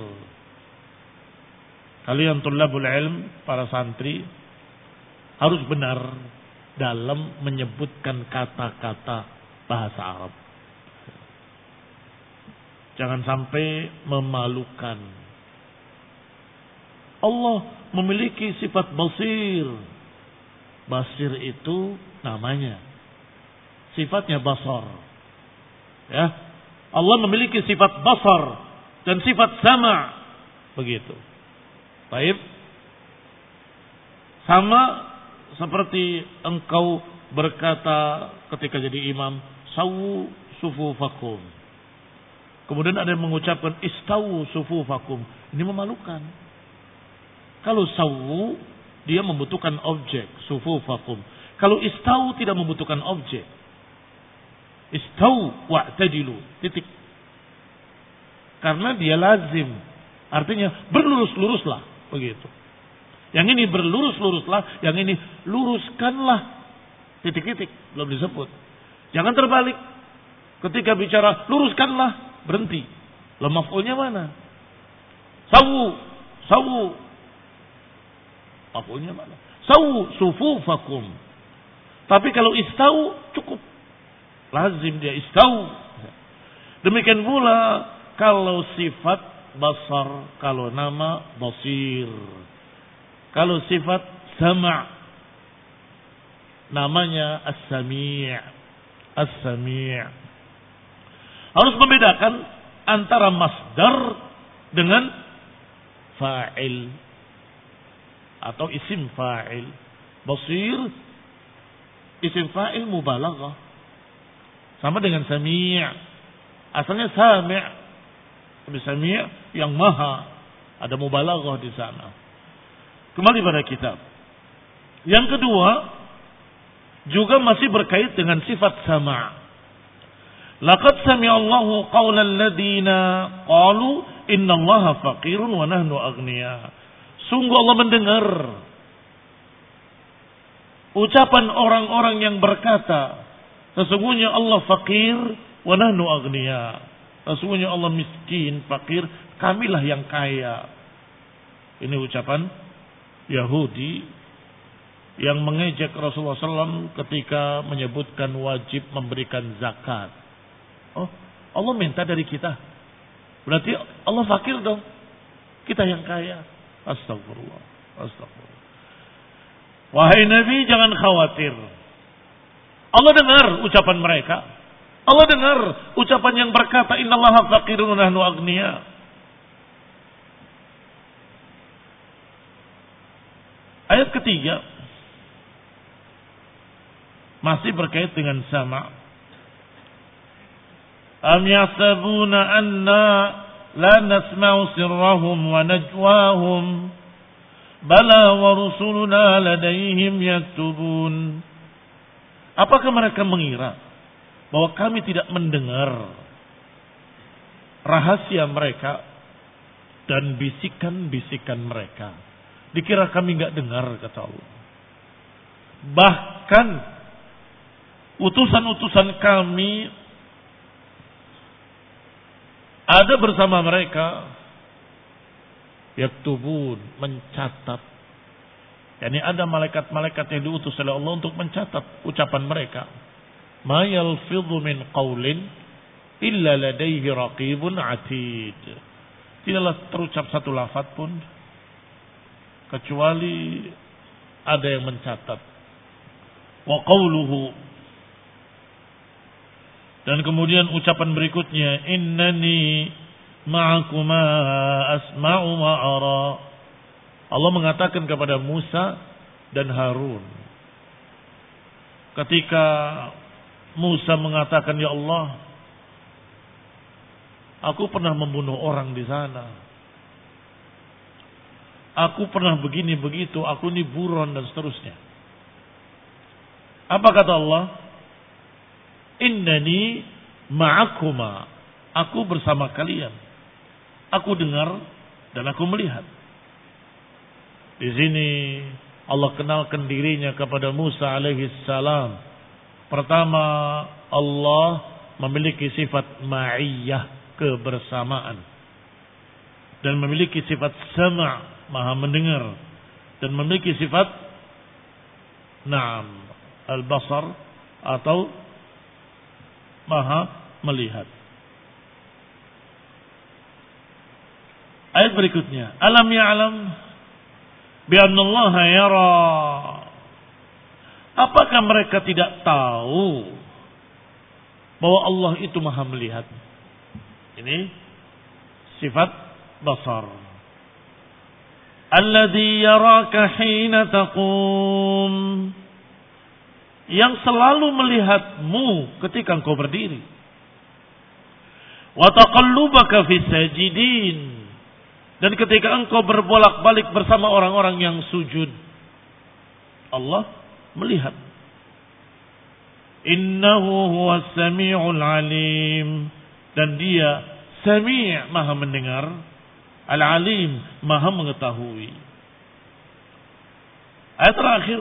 Speaker 1: Kalian tulabul ilm, para santri, harus benar dalam menyebutkan kata-kata bahasa Arab. Jangan sampai memalukan. Allah memiliki sifat basir. Basir itu namanya. Sifatnya basar. Ya. Allah memiliki sifat basar dan sifat sama. Begitu. Baik. Sama seperti engkau berkata ketika jadi imam, sawu sufufakum. Kemudian ada yang mengucapkan istawu sufufakum. Ini memalukan. Kalau sawu, dia membutuhkan objek, sufufakum. Kalau istawu tidak membutuhkan objek. Istawu wa'tadilu. Titik. Karena dia lazim. Artinya berlurus-luruslah. Begitu. Yang ini berlurus-luruslah. Yang ini luruskanlah. Titik-titik. Belum disebut. Jangan terbalik. Ketika bicara luruskanlah. Berhenti. Lah maf'ulnya mana? Sawu. Maf'ulnya mana? Sawu sufufakum. Tapi kalau istau cukup. Lazim dia istau. Demikian pula kalau sifat basar, kalau nama basir. Kalau sifat sama' namanya as-sami'. As-sami'. Harus membedakan antara masdar dengan fa'il atau isim fa'il. Basir isim fa'il mubalaghah. Sama dengan sami'. Asalnya sami'. Tapi sami' yang maha. Ada mubalaghah di sana. Kembali pada kitab. Yang kedua juga masih berkait dengan sifat sama'. Laqad sami'allahu qawlal ladina qalu innallaha faqirun wa nahnu aghnia. Sungguh Allah mendengar ucapan orang-orang yang berkata, sesungguhnya Allah fakir wa nahnu aghnia. Sesungguhnya Allah miskin, fakir, kamilah yang kaya. Ini ucapan Yahudi yang mengejek Rasulullah SAW ketika menyebutkan wajib memberikan zakat. Oh, Allah minta dari kita. Berarti Allah fakir dong. Kita yang kaya. Astagfirullah. Astagfirullah. Wahai Nabi, jangan khawatir. Allah dengar ucapan mereka. Allah dengar ucapan yang berkata innallaha faqirun wa nahnu aghnia. Ayat ketiga masih berkait dengan sama. Am yahsabuna anna la nasma'u sirrahum wa najwahum bala wa rusuluna ladaihim yaktubun. Apakah mereka mengira bahwa kami tidak mendengar rahasia mereka dan bisikan-bisikan mereka? Dikira kami enggak dengar, kata Allah. Bahkan utusan-utusan kami ada bersama mereka, yaktubun, mencatat. Yani ada malaikat-malaikat yang diutus oleh Allah untuk mencatat ucapan mereka. Ma yalfidhu min qawlin illa ladaihi raqibun atid. Tidaklah terucap satu lafaz pun kecuali ada yang mencatat. Wa qawluhu, dan kemudian ucapan berikutnya, innani ma'akuma asma'u wa ara. Allah mengatakan kepada Musa dan Harun ketika Musa mengatakan, ya Allah, aku pernah membunuh orang di sana, aku pernah begini begitu, aku ini buron dan seterusnya. Apa kata Allah? Innani ma'akuma, aku bersama kalian, aku dengar dan aku melihat. Di sini Allah kenalkan dirinya kepada Musa alaihi salam. Pertama, Allah memiliki sifat ma'iyah, kebersamaan, dan memiliki sifat sama', maha mendengar, dan memiliki sifat na'am, al-basar, atau maha melihat. Ayat berikutnya, alam ya'lam bi'annallaha yara. Apakah mereka tidak tahu bahwa Allah itu maha melihat? Ini sifat basar. Alladzi yaraka hina taqum, yang selalu melihatmu ketika engkau berdiri. Wa taqallubaka fis sajidin, dan ketika engkau berbolak-balik bersama orang-orang yang sujud, Allah melihat. Innahu huwas sami'ul alim, dan dia sami', maha mendengar, al-alim, maha mengetahui. Ayat terakhir,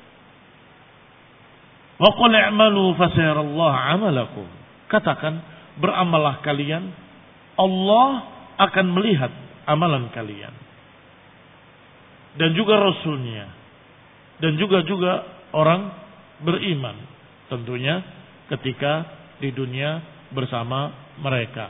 Speaker 1: wa qul i'malu fasayarallahu 'amalakum. Katakan, beramallah kalian, Allah akan melihat amalan kalian. Dan juga Rasulnya. Dan juga orang beriman. Tentunya ketika di dunia bersama mereka.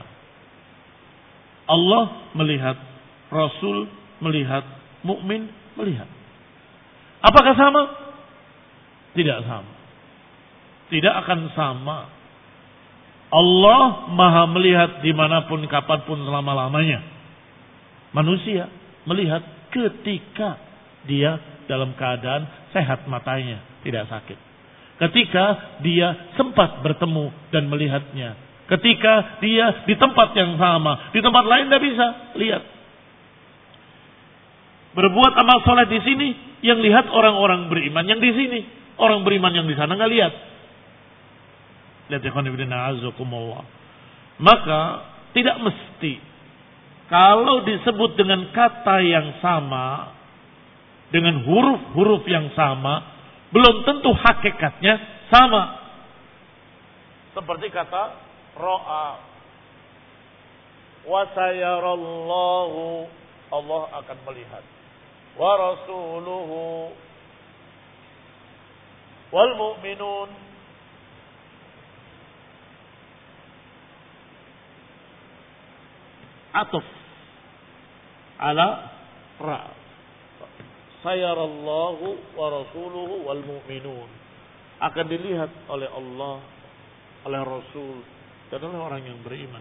Speaker 1: Allah melihat, Rasul melihat, mukmin melihat. Apakah sama? Tidak sama. Tidak akan sama. Allah maha melihat dimanapun, kapanpun, selama-lamanya. Manusia melihat ketika dia dalam keadaan sehat matanya, tidak sakit. Ketika dia sempat bertemu dan melihatnya. Ketika dia di tempat yang sama, di tempat lain tidak bisa lihat. Berbuat amal soleh di sini, yang lihat orang-orang beriman yang di sini. Orang beriman yang di sana nggak lihat. Lihat ya khonibidina azakumullah. Maka tidak mesti kalau disebut dengan kata yang sama, dengan huruf-huruf yang sama, belum tentu hakikatnya sama. Seperti kata ro'a, wa sayarallahu, Allah akan melihat, wa rasuluhu wal mu'minun. Atuf ala ra, sayarallahu wa rasuluhu wal mu'minun, akan dilihat oleh Allah, oleh Rasul, dan oleh orang yang beriman.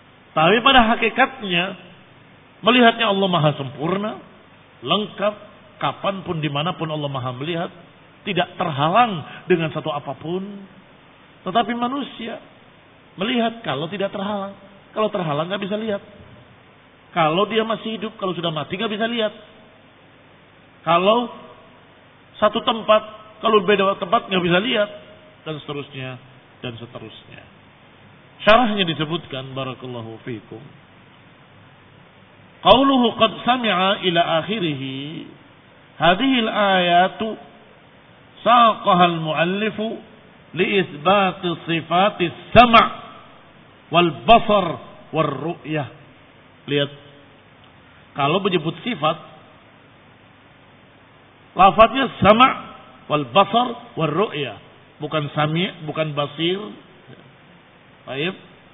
Speaker 1: Tapi pada hakikatnya melihatnya Allah maha sempurna, lengkap, kapanpun, dimanapun Allah maha melihat, tidak terhalang dengan satu apapun. Tetapi manusia melihat kalau tidak terhalang. Kalau terhalang nggak bisa lihat. Kalau dia masih hidup, kalau sudah mati nggak bisa lihat. Kalau satu tempat, kalau beda tempat nggak bisa lihat, dan seterusnya dan seterusnya. Syarahnya disebutkan, barakallahu fiikum. Qauluhu qad sami'a ila akhirih. Hadhihi al-ayatu saqaha al-muallifu li itsbat sifat as-sam' wal basar wal ru'yah. Lihat, kalau menyebut sifat, lafadznya sama' wal basar wal ru'yah, bukan sami', bukan basir. Baik.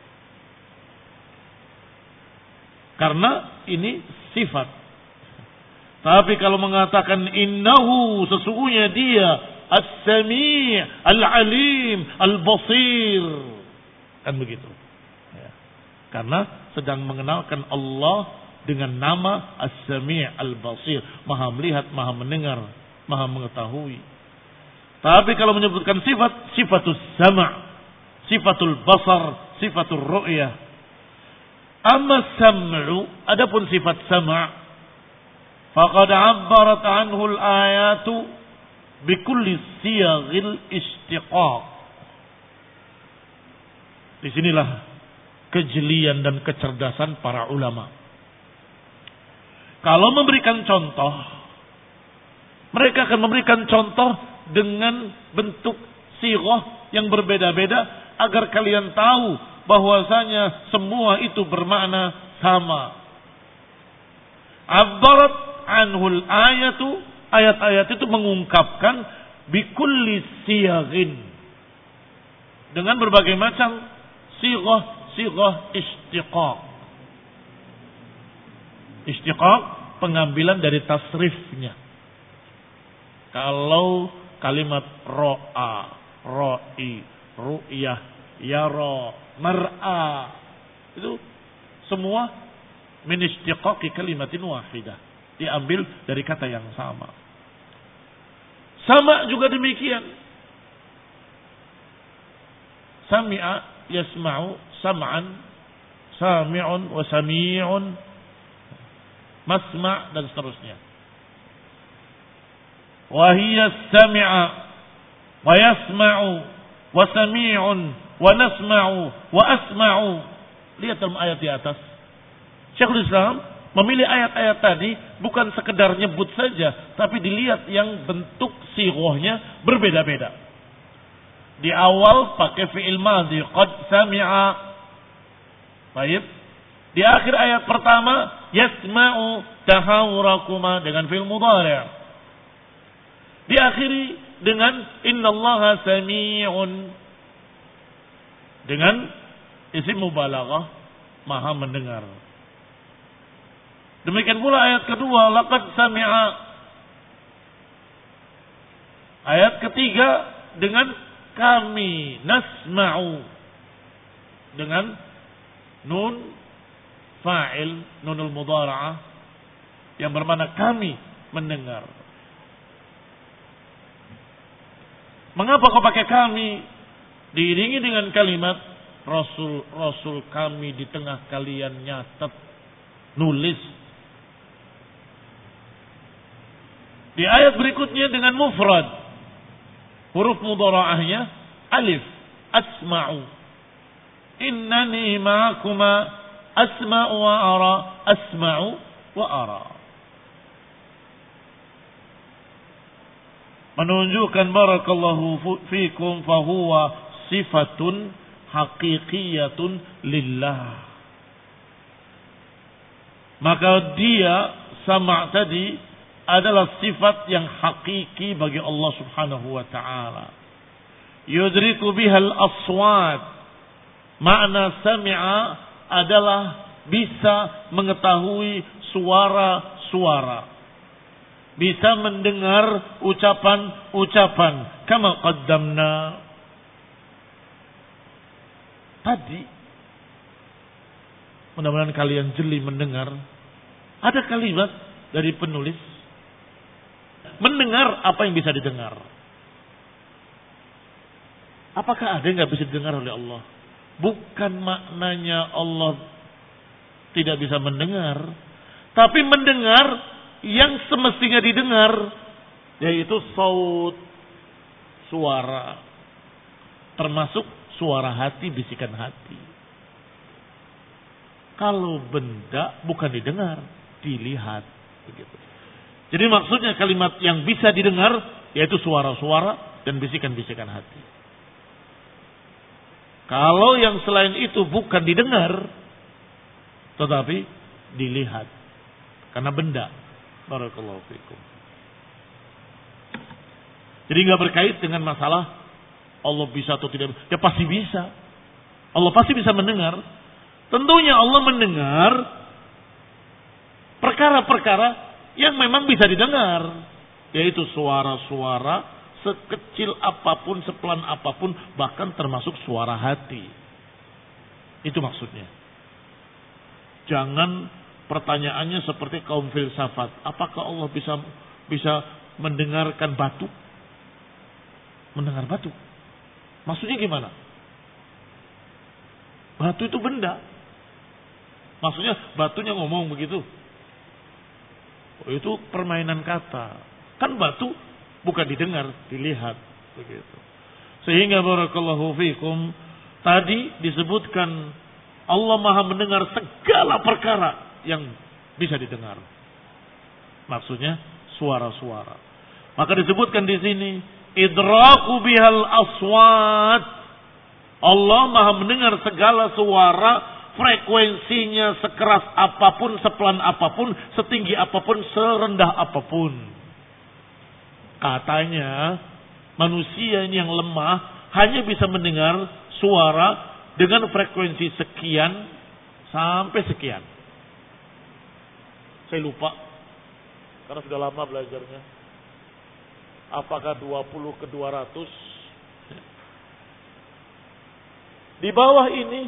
Speaker 1: Karena ini sifat. Tapi kalau mengatakan innahu, sesungguhnya dia as-sami', al-alim, al-basir, kan begitu. Ya. Karena sedang mengenalkan Allah dengan nama as-sami', al-basir, maha melihat, maha mendengar, maha mengetahui. Tapi kalau menyebutkan sifat, sifatus sama', sifatul basar, sifatul ru'yah. Amma sam'u, adapun sifat sama', faqad 'abbarat 'anhu al-ayatu bikulli siyaghil istiqaq. Disinilah kejelian dan kecerdasan para ulama. Kalau memberikan contoh, mereka akan memberikan contoh dengan bentuk sighah yang berbeda-beda agar kalian tahu bahwasanya semua itu bermakna sama. Abbarat anhul ayatu, ayat-ayat itu mengungkapkan bikulli siyaghin, dengan berbagai macam sighah istiqaq. Istiqaq pengambilan dari tasrifnya. Kalau kalimat ro'a, ro'i, ru'yah, yara, mar'a, itu semua min istiqaqi kalimatin wahidah, diambil dari kata yang sama. Sama juga demikian. Sami'a yasma'u sam'an, sami'un wa sami'un, masma' dan seterusnya. Wa hiya sami'a wa yasma'u wa sami'un wa nasma'u wa asma'u. Lihat dalam ayat di atas. Syekhul Islam memilih ayat-ayat tadi bukan sekedar nyebut saja, tapi dilihat yang bentuk sighahnya berbeda-beda. Di awal pakai fi'il madhi, qad sami'a. Baik. Di akhir ayat pertama, yasma'u tahawurakuma dengan fi'il mudhari'. Diakhiri dengan innallaha sami'un dengan isim mubalaghah, maha mendengar. Demikian pula ayat kedua, laqad sami'a. Ayat ketiga dengan kami, nasma'u, dengan nun fa'il, nunul mudhara'ah, yang bermakna kami mendengar. Mengapa kau pakai kami? Diiringi dengan kalimat Rasul kami di tengah kalian nyatet, nulis. Di ayat berikutnya dengan mufrad, huruf mudhara'ahnya alif, asma'u. Innani ma'akuma asma'u wa ara, asma'u wa ara. Menunjukkan barakallahu fikum fahuwa sifatun haqiqiyatun lillah. Maka dia sama' tadi adalah sifat yang hakiki bagi Allah Subhanahu wa ta'ala. Yudriku bihal aswat. Makna sami'a adalah bisa mengetahui suara-suara. Bisa mendengar ucapan-ucapan. Kama qaddamna. Tadi, mudah-mudahan kalian jeli mendengar, ada kalimat dari penulis mendengar apa yang bisa didengar. Apakah ada yang nggak bisa didengar oleh Allah? Bukan maknanya Allah tidak bisa mendengar, tapi mendengar yang semestinya didengar, yaitu saut, suara, termasuk suara hati, bisikan hati. Kalau benda bukan didengar, dilihat. Begitu. Jadi maksudnya kalimat yang bisa didengar, yaitu suara-suara dan bisikan-bisikan hati. Kalau yang selain itu bukan didengar, tetapi dilihat. Karena benda. Barakallahu fikum. Jadi nggak berkait dengan masalah Allah bisa atau tidak. Ya pasti bisa. Allah pasti bisa mendengar. Tentunya Allah mendengar perkara-perkara yang memang bisa didengar. Yaitu suara-suara sekecil apapun, sepelan apapun, bahkan termasuk suara hati. Itu maksudnya. Jangan pertanyaannya seperti kaum filsafat. Apakah Allah bisa mendengarkan batu? Mendengar batu? Maksudnya gimana? Batu itu benda. Maksudnya batunya ngomong begitu. Oh, itu permainan kata. Kan batu bukan didengar, dilihat begitu. Sehingga barakallahu fikum, tadi disebutkan Allah Maha mendengar segala perkara yang bisa didengar. Maksudnya suara-suara. Maka disebutkan di sini idraku bihal aswat. Allah Maha mendengar segala suara, frekuensinya sekeras apapun, sepelan apapun, setinggi apapun, serendah apapun. Katanya manusia ini yang lemah hanya bisa mendengar suara dengan frekuensi sekian sampai sekian. Saya lupa karena sudah lama belajarnya. Apakah 20 ke 200? Di bawah ini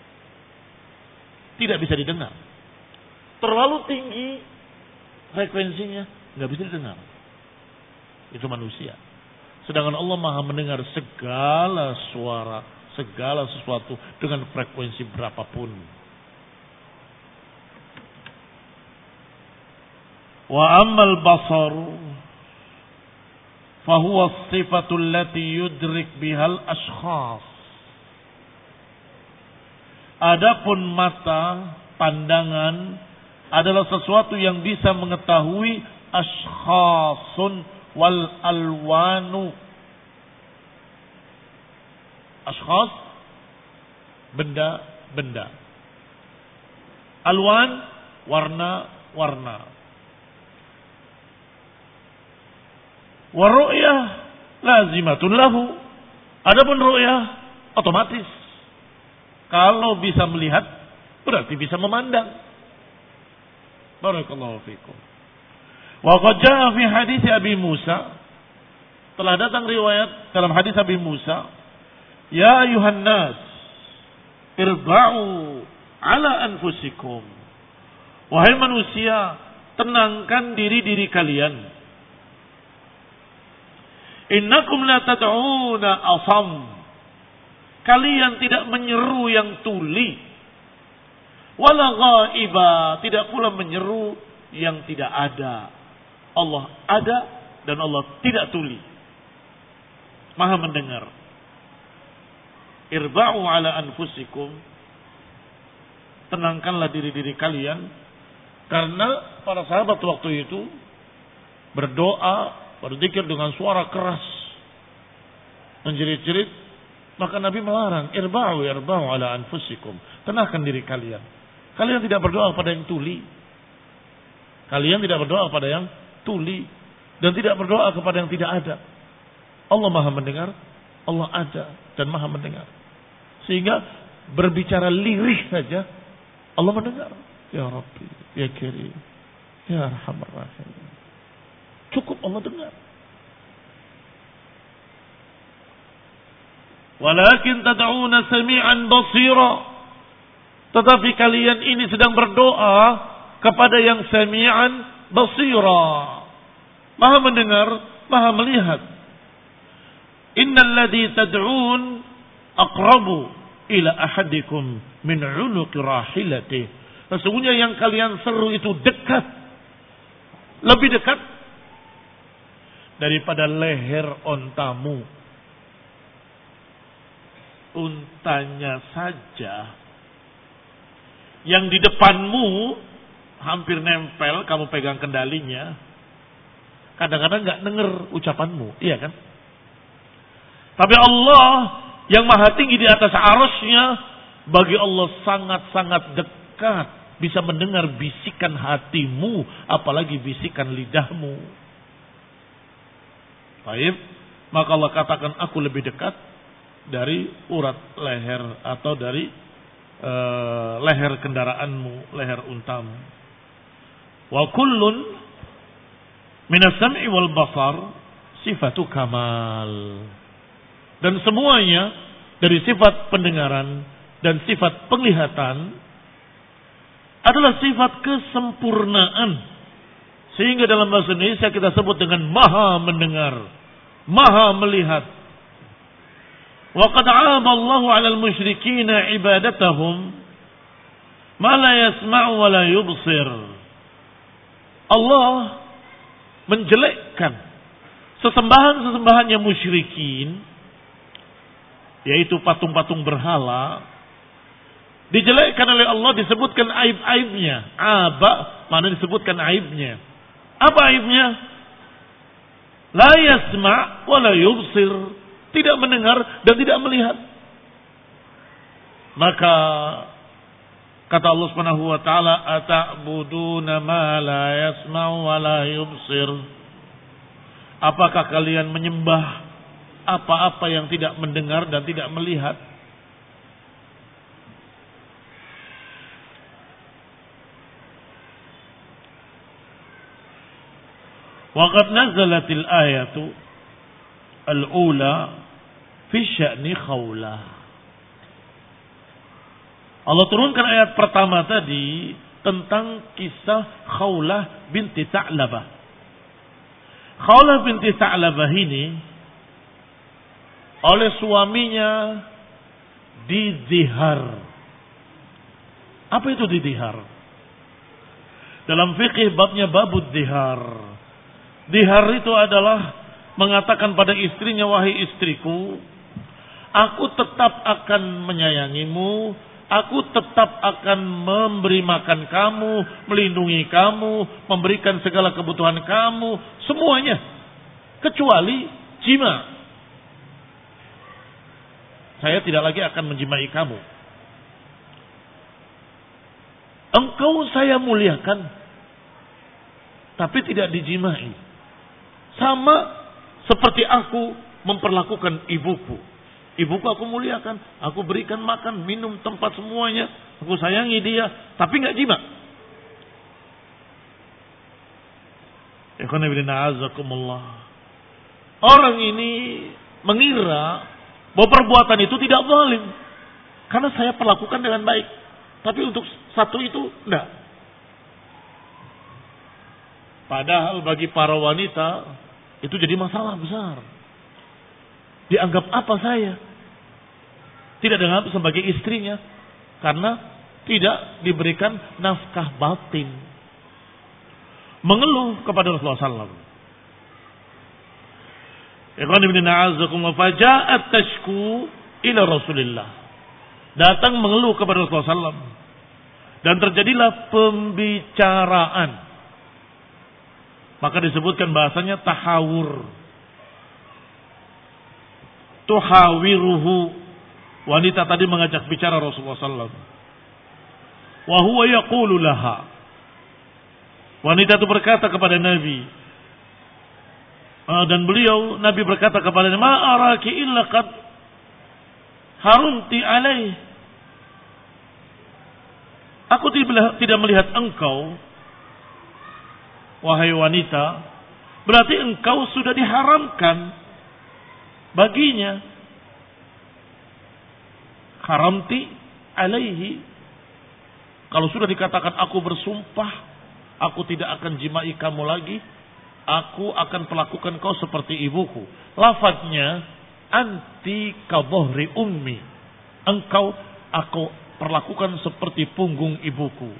Speaker 1: tidak bisa didengar. Terlalu tinggi frekuensinya, nggak bisa didengar. Itu manusia. Sedangkan Allah Maha mendengar segala suara, segala sesuatu dengan frekuensi berapapun. Wa ammal basar fahuwa sifatul lati yudrik bihal ashkhas. Adapun mata, pandangan adalah sesuatu yang bisa mengetahui ashkhasun wal alwanu. Ashkhas, benda-benda. Alwan, warna-warna. Wa ru'yah lazimatun lahu. Adapun ru'yah otomatis. Kalau bisa melihat, berarti bisa memandang. Barakallahu fikum. Wa qad jaa fi hadits Abi Musa, telah datang riwayat dalam hadis Abi Musa, ya ayuhan nas irba'u ala anfusikum. Wahai manusia, tenangkan diri-diri kalian. Innakum la tad'una asam. Kalian tidak menyeru yang tuli. Wala ghaiba, tidak pula menyeru yang tidak ada. Allah ada dan Allah tidak tuli. Maha mendengar. Irba'u ala anfusikum. Tenangkanlah diri-diri kalian. Karena para sahabat waktu itu berdoa, berzikir dengan suara keras, menjerit-jerit. Maka Nabi melarang, irba'u ala anfusikum. Tenangkan diri kalian. Kalian tidak berdoa pada yang tuli. Kalian tidak berdoa pada yang tuli. Dan tidak berdoa kepada yang tidak ada. Allah Maha mendengar. Allah ada dan Maha mendengar. Sehingga berbicara lirih saja Allah mendengar. Ya Rabbi, Ya Karim, Ya Arhamar Rahim. Cukup Allah dengar. Walakin tad'una sami'an basira. Tetapi kalian ini sedang berdoa kepada yang sami'an basira. Maha mendengar, maha melihat. Innal ladzi tad'un aqrabu ila ahadikum min 'unuqi rahilatihi. Sesungguhnya yang kalian seru itu dekat. Lebih dekat daripada leher ontamu. Untanya saja yang di depanmu hampir nempel, kamu pegang kendalinya. Kadang-kadang gak denger ucapanmu, iya kan? Tapi Allah yang maha tinggi di atas arasy-Nya, bagi Allah sangat-sangat dekat, bisa mendengar bisikan hatimu, apalagi bisikan lidahmu. Baik, maka Allah katakan aku lebih dekat dari urat leher atau dari leher kendaraanmu, leher untamu. Wa kullun minas sam'i wal basar sifatu kamal. Dan semuanya dari sifat pendengaran dan sifat penglihatan adalah sifat kesempurnaan. Sehingga dalam bahasa Indonesia kita sebut dengan maha mendengar, maha melihat. Wa qad 'aba Allahu 'alal musyrikina ibadatahum ma la yasma'u wa la yubsir. Allah menjelekkan sesembahan-sesembahannya musyrikin, yaitu patung-patung berhala, dijelekkan oleh Allah, disebutkan aib-aibnya. Aba, mana disebutkan aibnya. Apa aibnya? La yasma' wa la yubsir, tidak mendengar dan tidak melihat. Maka kata Allah Subhanahu wa taala, ata'buduna ma la yasma'u wa la yubsir. Apakah kalian menyembah apa-apa yang tidak mendengar dan tidak melihat? Waqad nazalatil ayatu al-ula fi sya'ni Khawlah. Allah turunkan ayat pertama tadi tentang kisah Khawlah binti Tha'labah. Khawlah binti Tha'labah ini oleh suaminya dizihar. Apa itu dizihar? Dalam fikih babnya babud zihar. Zihar itu adalah mengatakan pada istrinya, wahai istriku, aku tetap akan menyayangimu, aku tetap akan memberi makan kamu, melindungi kamu, memberikan segala kebutuhan kamu, semuanya, kecuali jima. Saya tidak lagi akan menjimai kamu. Engkau saya muliakan, tapi tidak dijimai. Sama seperti aku memperlakukan ibuku. Ibuku aku muliakan, aku berikan makan, minum, tempat, semuanya. Aku sayangi dia, tapi nggak jima. Orang ini mengira bahwa perbuatan itu tidak zalim, karena saya perlakukan dengan baik. Tapi untuk satu itu enggak. Padahal bagi para wanita itu jadi masalah besar. Dianggap apa saya? Tidak dianggap sebagai istrinya, karena tidak diberikan nafkah batin. Mengeluh kepada Rasulullah SAW. Ikhwan ibn a'azakumullah, faja'at tashku ila Rasulillah. Datang mengeluh kepada Rasulullah SAW. Dan terjadilah pembicaraan. Maka disebutkan bahasanya tahawur. Tuhawiruhu. Wanita tadi mengajak bicara Rasulullah SAW. Wa huwa yaqulu laha. Wanita itu berkata kepada Nabi. Dan beliau, Nabi berkata kepada Nabi, ma araki illa qad harumti alaih. Aku tidak melihat engkau, wahai wanita, berarti engkau sudah diharamkan baginya. Haramti alaihi. Kalau sudah dikatakan aku bersumpah, aku tidak akan jimai kamu lagi, aku akan perlakukan kau seperti ibuku. Lafadznya anti kadhahri ummi. Engkau aku perlakukan seperti punggung ibuku.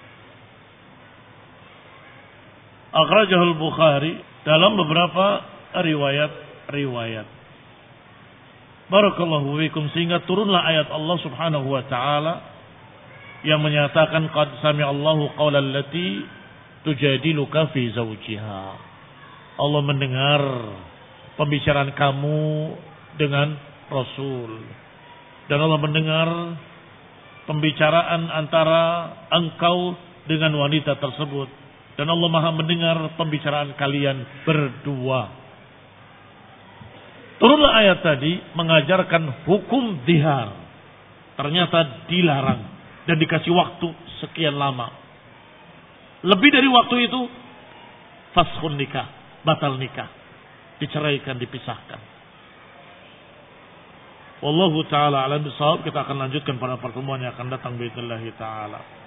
Speaker 1: Akhrajahul Bukhari dalam beberapa riwayat. Barakallahu fikum, sehingga turunlah ayat Allah Subhanahu wa taala yang menyatakan qad sami'allahu qaulal lati tujadiluka fi zawjiha. Allah mendengar pembicaraan kamu dengan Rasul, dan Allah mendengar pembicaraan antara engkau dengan wanita tersebut, dan Allah Maha mendengar pembicaraan kalian berdua. Turunlah ayat tadi mengajarkan hukum dihar. Ternyata dilarang dan dikasih waktu sekian lama. Lebih dari waktu itu faskhun nikah, batal nikah, diceraikan, dipisahkan. Wallahu taala alam bisawab. Kita akan lanjutkan pada pertemuan yang akan datang باذن الله taala.